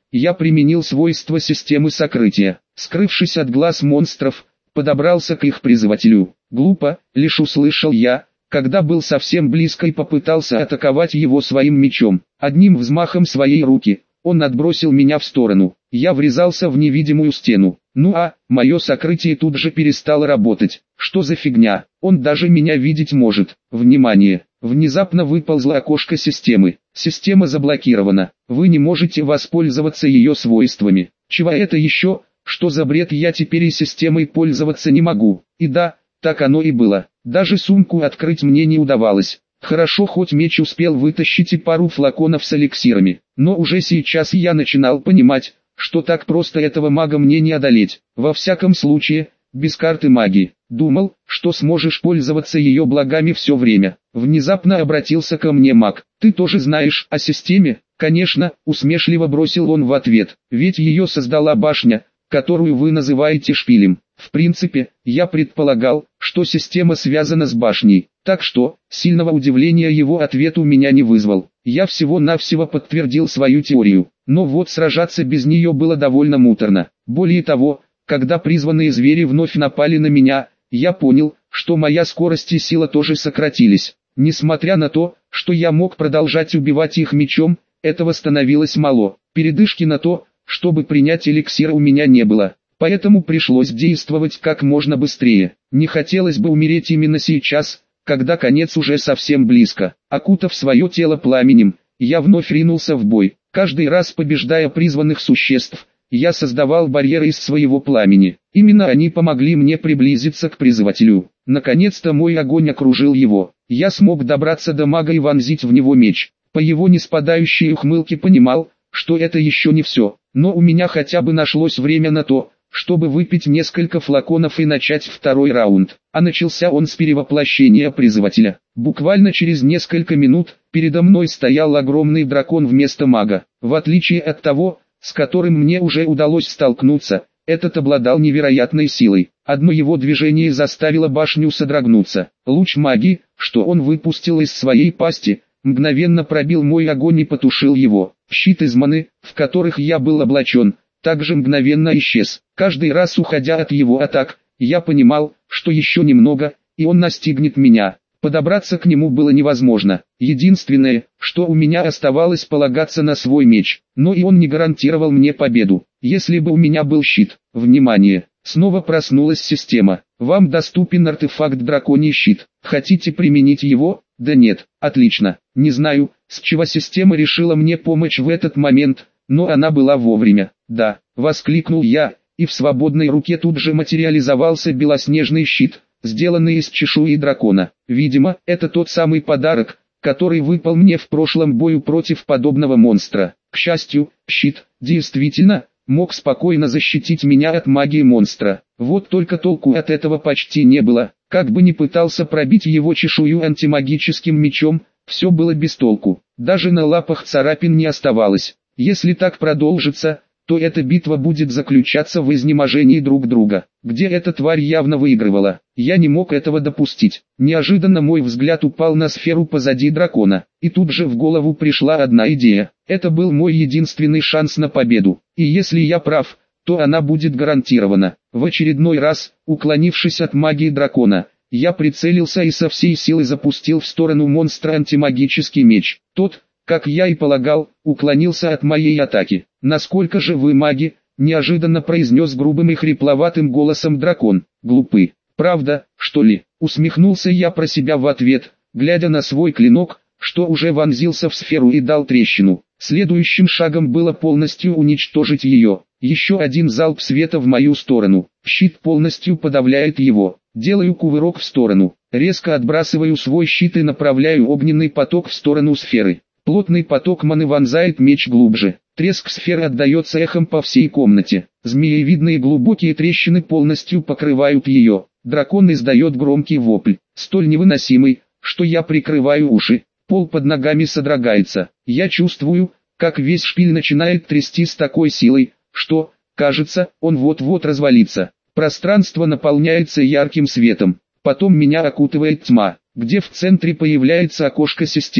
я применил свойства системы сокрытия. Скрывшись от глаз монстров, подобрался к их призывателю. Глупо, лишь услышал я, когда был совсем близко и попытался атаковать его своим мечом. Одним взмахом своей руки, он отбросил меня в сторону. Я врезался в невидимую стену. Мое сокрытие тут же перестало работать. Что за фигня? Он даже меня видеть может. Внимание! Внезапно выползло окошко системы. Система заблокирована. Вы не можете воспользоваться ее свойствами. Чего это еще? Что за бред, я теперь и системой пользоваться не могу? И да, так оно и было. Даже сумку открыть мне не удавалось. Хорошо, хоть меч успел вытащить и пару флаконов с эликсирами. Но уже сейчас я начинал понимать, что так просто этого мага мне не одолеть. Во всяком случае, без карты магии. Думал, что сможешь пользоваться ее благами все время. Внезапно обратился ко мне маг. Ты тоже знаешь о системе? Конечно, усмешливо бросил он в ответ. Ведь ее создала башня, которую вы называете шпилем. В принципе, я предполагал, что система связана с башней. Так что, сильного удивления его ответ у меня не вызвал. Я всего-навсего подтвердил свою теорию. Но вот сражаться без нее было довольно муторно. Более того, когда призванные звери вновь напали на меня, я понял, что моя скорость и сила тоже сократились. Несмотря на то, что я мог продолжать убивать их мечом, этого становилось мало. Передышки на то, чтобы принять эликсир, у меня не было. Поэтому пришлось действовать как можно быстрее. Не хотелось бы умереть именно сейчас, когда конец уже совсем близко. Окутав свое тело пламенем, я вновь ринулся в бой. Каждый раз побеждая призванных существ, я создавал барьеры из своего пламени. Именно они помогли мне приблизиться к призывателю. Наконец-то мой огонь окружил его. Я смог добраться до мага и вонзить в него меч. По его неспадающей ухмылке понимал, что это еще не все. Но у меня хотя бы нашлось время на то, чтобы выпить несколько флаконов и начать второй раунд. А начался он с перевоплощения призывателя. Буквально через несколько минут, передо мной стоял огромный дракон вместо мага. В отличие от того, с которым мне уже удалось столкнуться, этот обладал невероятной силой. Одно его движение заставило башню содрогнуться. Луч магии, что он выпустил из своей пасти, мгновенно пробил мой огонь и потушил его. Щит из маны, в которых я был облачен, также мгновенно исчез. Каждый раз уходя от его атак, я понимал, что еще немного, и он настигнет меня. Подобраться к нему было невозможно. Единственное, что у меня оставалось, полагаться на свой меч. Но и он не гарантировал мне победу. Если бы у меня был щит. Внимание! Снова проснулась система. Вам доступен артефакт драконий щит. Хотите применить его? Да нет. Отлично. Не знаю, с чего система решила мне помочь в этот момент, но она была вовремя. Да, воскликнул я, и в свободной руке тут же материализовался белоснежный щит, сделанный из чешуи дракона. Видимо, это тот самый подарок, который выпал мне в прошлом бою против подобного монстра. К счастью, щит, действительно, мог спокойно защитить меня от магии монстра. Вот только толку от этого почти не было. Как бы ни пытался пробить его чешую антимагическим мечом, все было без толку. Даже на лапах царапин не оставалось. Если так продолжится, то эта битва будет заключаться в изнеможении друг друга, где эта тварь явно выигрывала. Я не мог этого допустить. Неожиданно мой взгляд упал на сферу позади дракона, и тут же в голову пришла одна идея. Это был мой единственный шанс на победу, и если я прав, то она будет гарантирована. В очередной раз, уклонившись от магии дракона, я прицелился и со всей силы запустил в сторону монстра антимагический меч. Тот, как я и полагал, уклонился от моей атаки. «Насколько же вы маги?» – неожиданно произнес грубым и хрипловатым голосом дракон. «Глупы. Правда, что ли?» – усмехнулся я про себя в ответ, глядя на свой клинок, что уже вонзился в сферу и дал трещину. Следующим шагом было полностью уничтожить ее. Еще один залп света в мою сторону. Щит полностью подавляет его. Делаю кувырок в сторону. Резко отбрасываю свой щит и направляю огненный поток в сторону сферы. Плотный поток маны вонзает меч глубже. Треск сферы отдается эхом по всей комнате. Змеевидные глубокие трещины полностью покрывают ее. Дракон издает громкий вопль, столь невыносимый, что я прикрываю уши. Пол под ногами содрогается. Я чувствую, как весь шпиль начинает трясти с такой силой, что, кажется, он вот-вот развалится. Пространство наполняется ярким светом. Потом меня окутывает тьма, где в центре появляется окошко системы.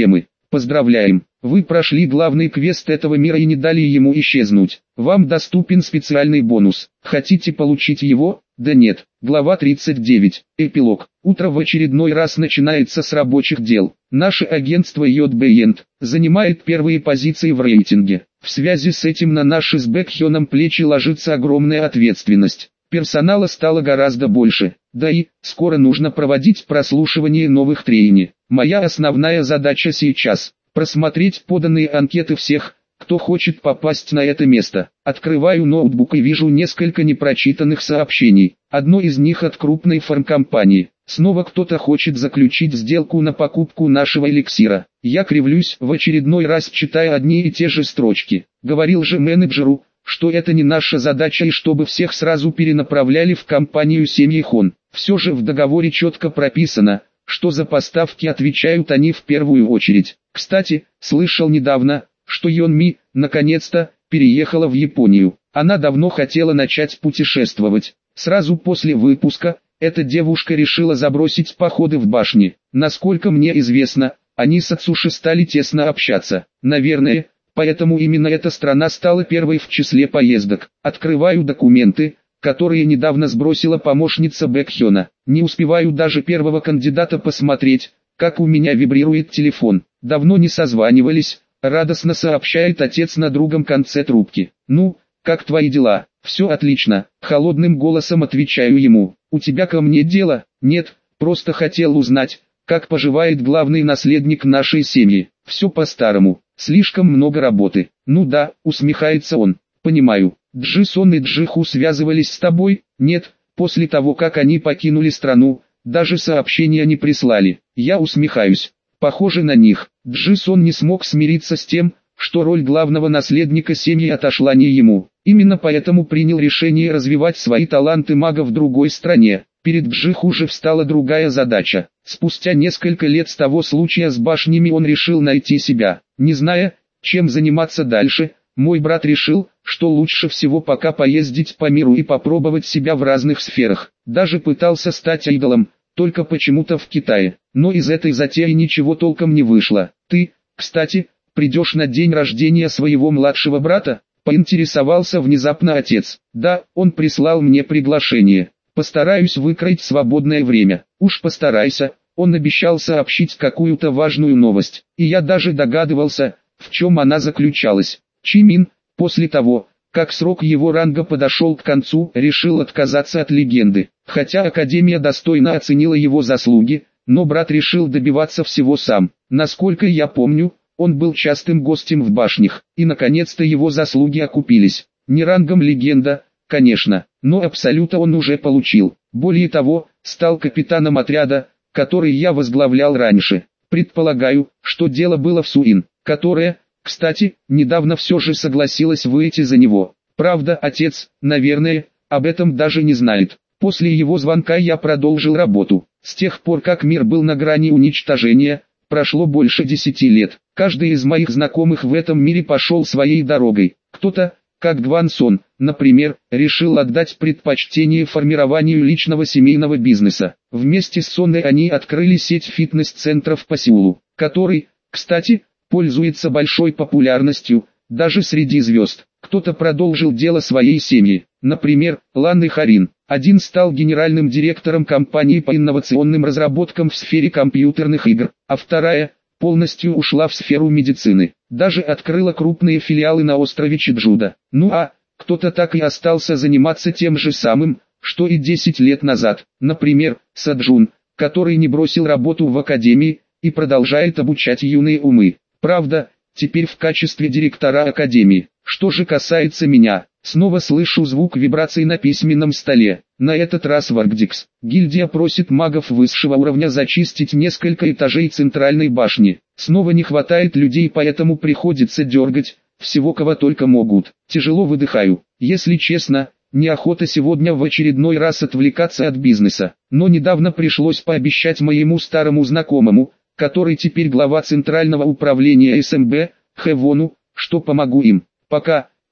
Поздравляем! Вы прошли главный квест этого мира и не дали ему исчезнуть. Вам доступен специальный бонус. Хотите получить его? Да нет. Глава 39. Эпилог. Утро в очередной раз начинается с рабочих дел. Наше агентство JBEnt занимает первые позиции в рейтинге. В связи с этим на наши с Бэкхёном плечи ложится огромная ответственность. Персонала стало гораздо больше, да и скоро нужно проводить прослушивание новых трейни. Моя основная задача сейчас – просмотреть поданные анкеты всех, кто хочет попасть на это место. Открываю ноутбук и вижу несколько непрочитанных сообщений. Одно из них от крупной фармкомпании. Снова кто-то хочет заключить сделку на покупку нашего эликсира. Я кривлюсь, в очередной раз читая одни и те же строчки. Говорил же менеджеру, что это не наша задача и чтобы всех сразу перенаправляли в компанию семьи Хон. Все же в договоре четко прописано, что за поставки отвечают они в первую очередь. Кстати, слышал недавно, что Йон Ми, наконец-то, переехала в Японию. Она давно хотела начать путешествовать. Сразу после выпуска, эта девушка решила забросить походы в башне. Насколько мне известно, они с Ацуши стали тесно общаться. Наверное, поэтому именно эта страна стала первой в числе поездок. Открываю документы, которые недавно сбросила помощница Бэкхёна. Не успеваю даже первого кандидата посмотреть, как у меня вибрирует телефон. Давно не созванивались, радостно сообщает отец на другом конце трубки. «Ну, как твои дела?» «Все отлично», холодным голосом отвечаю ему. «У тебя ко мне дело?» «Нет, просто хотел узнать, как поживает главный наследник нашей семьи». «Все по-старому, слишком много работы». «Ну да», усмехается он. «Понимаю. Джисон и Джиху связывались с тобой?» «Нет, после того как они покинули страну, даже сообщения не прислали». Я усмехаюсь. Похоже на них. Джисон не смог смириться с тем, что роль главного наследника семьи отошла не ему. Именно поэтому принял решение развивать свои таланты мага в другой стране. Перед Джиху же встала другая задача. Спустя несколько лет с того случая с башнями он решил найти себя. Не зная, чем заниматься дальше, мой брат решил, что лучше всего пока поездить по миру и попробовать себя в разных сферах. Даже пытался стать айдолом, только почему-то в Китае. Но из этой затеи ничего толком не вышло. Ты, кстати, придешь на день рождения своего младшего брата? Поинтересовался внезапно отец. Да, он прислал мне приглашение. Постараюсь выкроить свободное время. Уж постарайся, он обещал сообщить какую-то важную новость. И я даже догадывался, в чем она заключалась. Чимин, после того, как срок его ранга подошел к концу, решил отказаться от легенды. Хотя Академия достойно оценила его заслуги, но брат решил добиваться всего сам. Насколько я помню, он был частым гостем в башнях, и наконец-то его заслуги окупились. Не рангом легенда, конечно, но абсолюта он уже получил. Более того, стал капитаном отряда, который я возглавлял раньше. Предполагаю, что дело было в Суин, которая, кстати, недавно все же согласилась выйти за него. Правда, отец, наверное, об этом даже не знает. После его звонка я продолжил работу. С тех пор как мир был на грани уничтожения, прошло больше 10 лет. Каждый из моих знакомых в этом мире пошел своей дорогой. Кто-то, как Гван Сон, например, решил отдать предпочтение формированию личного семейного бизнеса. Вместе с Сонной они открыли сеть фитнес-центров по Сеулу, который, кстати, пользуется большой популярностью, даже среди звезд. Кто-то продолжил дело своей семьи. Например, Лан и Харин. Один стал генеральным директором компании по инновационным разработкам в сфере компьютерных игр, а вторая полностью ушла в сферу медицины. Даже открыла крупные филиалы на острове Чеджудо. Ну а кто-то так и остался заниматься тем же самым, что и 10 лет назад. Например, Саджун, который не бросил работу в академии и продолжает обучать юные умы. Правда, теперь в качестве директора академии. Что же касается меня, снова слышу звук вибраций на письменном столе. На этот раз в Аркдикс. Гильдия просит магов высшего уровня зачистить несколько этажей центральной башни. Снова не хватает людей, поэтому приходится дергать всего кого только могут. Тяжело выдыхаю. Если честно, неохота сегодня в очередной раз отвлекаться от бизнеса. Но недавно пришлось пообещать моему старому знакомому, который теперь глава Центрального управления СМБ, Хэвону, что помогу им. Пока,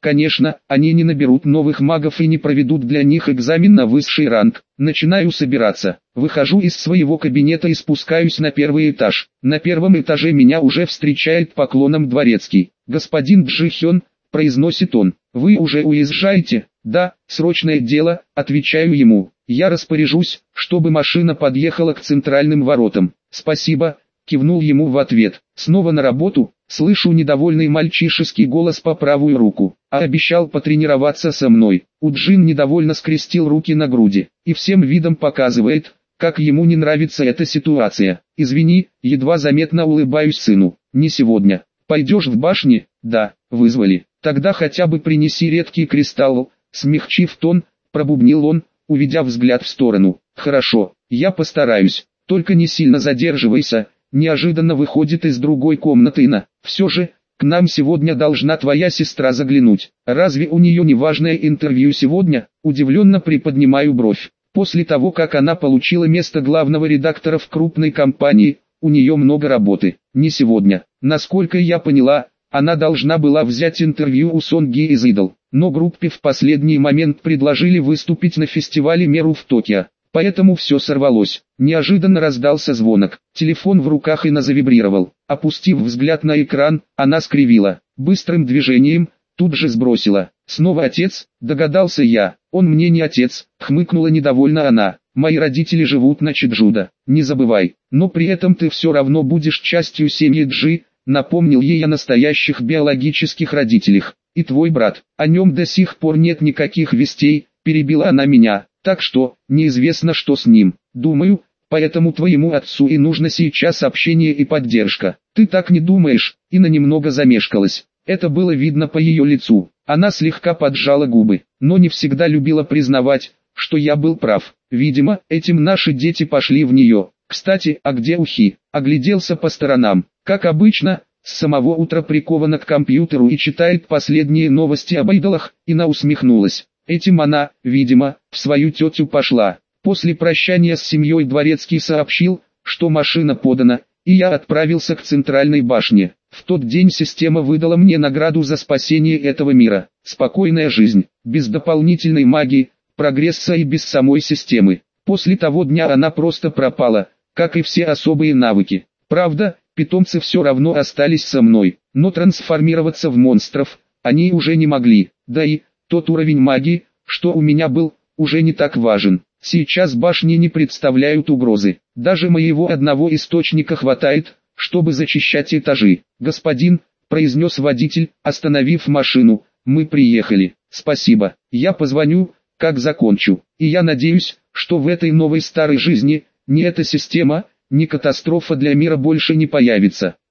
Конечно, они не наберут новых магов и не проведут для них экзамен на высший ранг. Начинаю собираться. Выхожу из своего кабинета и спускаюсь на первый этаж. На первом этаже меня уже встречает поклоном дворецкий. «Господин Джихён», — произносит он, — «вы уже уезжаете?» «Да, срочное дело», — отвечаю ему. «Я распоряжусь, чтобы машина подъехала к центральным воротам». «Спасибо», — кивнул ему в ответ. «Снова на работу?» — слышу недовольный мальчишеский голос по правую руку. «А обещал потренироваться со мной». Уджин недовольно скрестил руки на груди и всем видом показывает, как ему не нравится эта ситуация. «Извини», — едва заметно улыбаюсь сыну. «Не сегодня. Пойдешь в башни?» «Да, вызвали». «Тогда хотя бы принеси редкий кристалл», — смягчив тон, пробубнил он, уведя взгляд в сторону. «Хорошо, я постараюсь, только не сильно задерживайся». Неожиданно выходит из другой комнаты Ина. «Все же, к нам сегодня должна твоя сестра заглянуть. Разве у нее не важное интервью сегодня?» Удивленно приподнимаю бровь. После того, как она получила место главного редактора в крупной компании, у нее много работы. Не сегодня. Насколько я поняла, она должна была взять интервью у Сонги из Idol, но группе в последний момент предложили выступить на фестивале Меру в Токио. Поэтому все сорвалось. Неожиданно раздался звонок. Телефон в руках Ина завибрировал. Опустив взгляд на экран, она скривила. Быстрым движением, тут же сбросила. «Снова отец?» – догадался я. «Он мне не отец», – хмыкнула недовольно она. «Мои родители живут на Чеджудо, не забывай. Но при этом ты все равно будешь частью семьи Джи», – напомнил ей о настоящих биологических родителях. «И твой брат, о нем до сих пор нет никаких вестей», – перебила она меня. «Так что, неизвестно что с ним. Думаю, поэтому твоему отцу и нужно сейчас общение и поддержка». «Ты так не думаешь?» Ина немного замешкалась. Это было видно по ее лицу. Она слегка поджала губы, но не всегда любила признавать, что я был прав. Видимо, этим наши дети пошли в нее. «Кстати, а где Ухи?» Огляделся по сторонам. Как обычно, с самого утра прикована к компьютеру и читает последние новости об идолах. Ина усмехнулась. Этим она, видимо, в свою тетю пошла. После прощания с семьей дворецкий сообщил, что машина подана, и я отправился к центральной башне. В тот день система выдала мне награду за спасение этого мира. Спокойная жизнь, без дополнительной магии, прогресса и без самой системы. После того дня она просто пропала, как и все особые навыки. Правда, питомцы все равно остались со мной, но трансформироваться в монстров они уже не могли, да и тот уровень магии, что у меня был, уже не так важен. Сейчас башни не представляют угрозы. Даже моего одного источника хватает, чтобы зачищать этажи. «Господин», — произнес водитель, остановив машину, — «мы приехали». «Спасибо. Я позвоню, как закончу. И я надеюсь, что в этой новой старой жизни, ни эта система, ни катастрофа для мира больше не появится».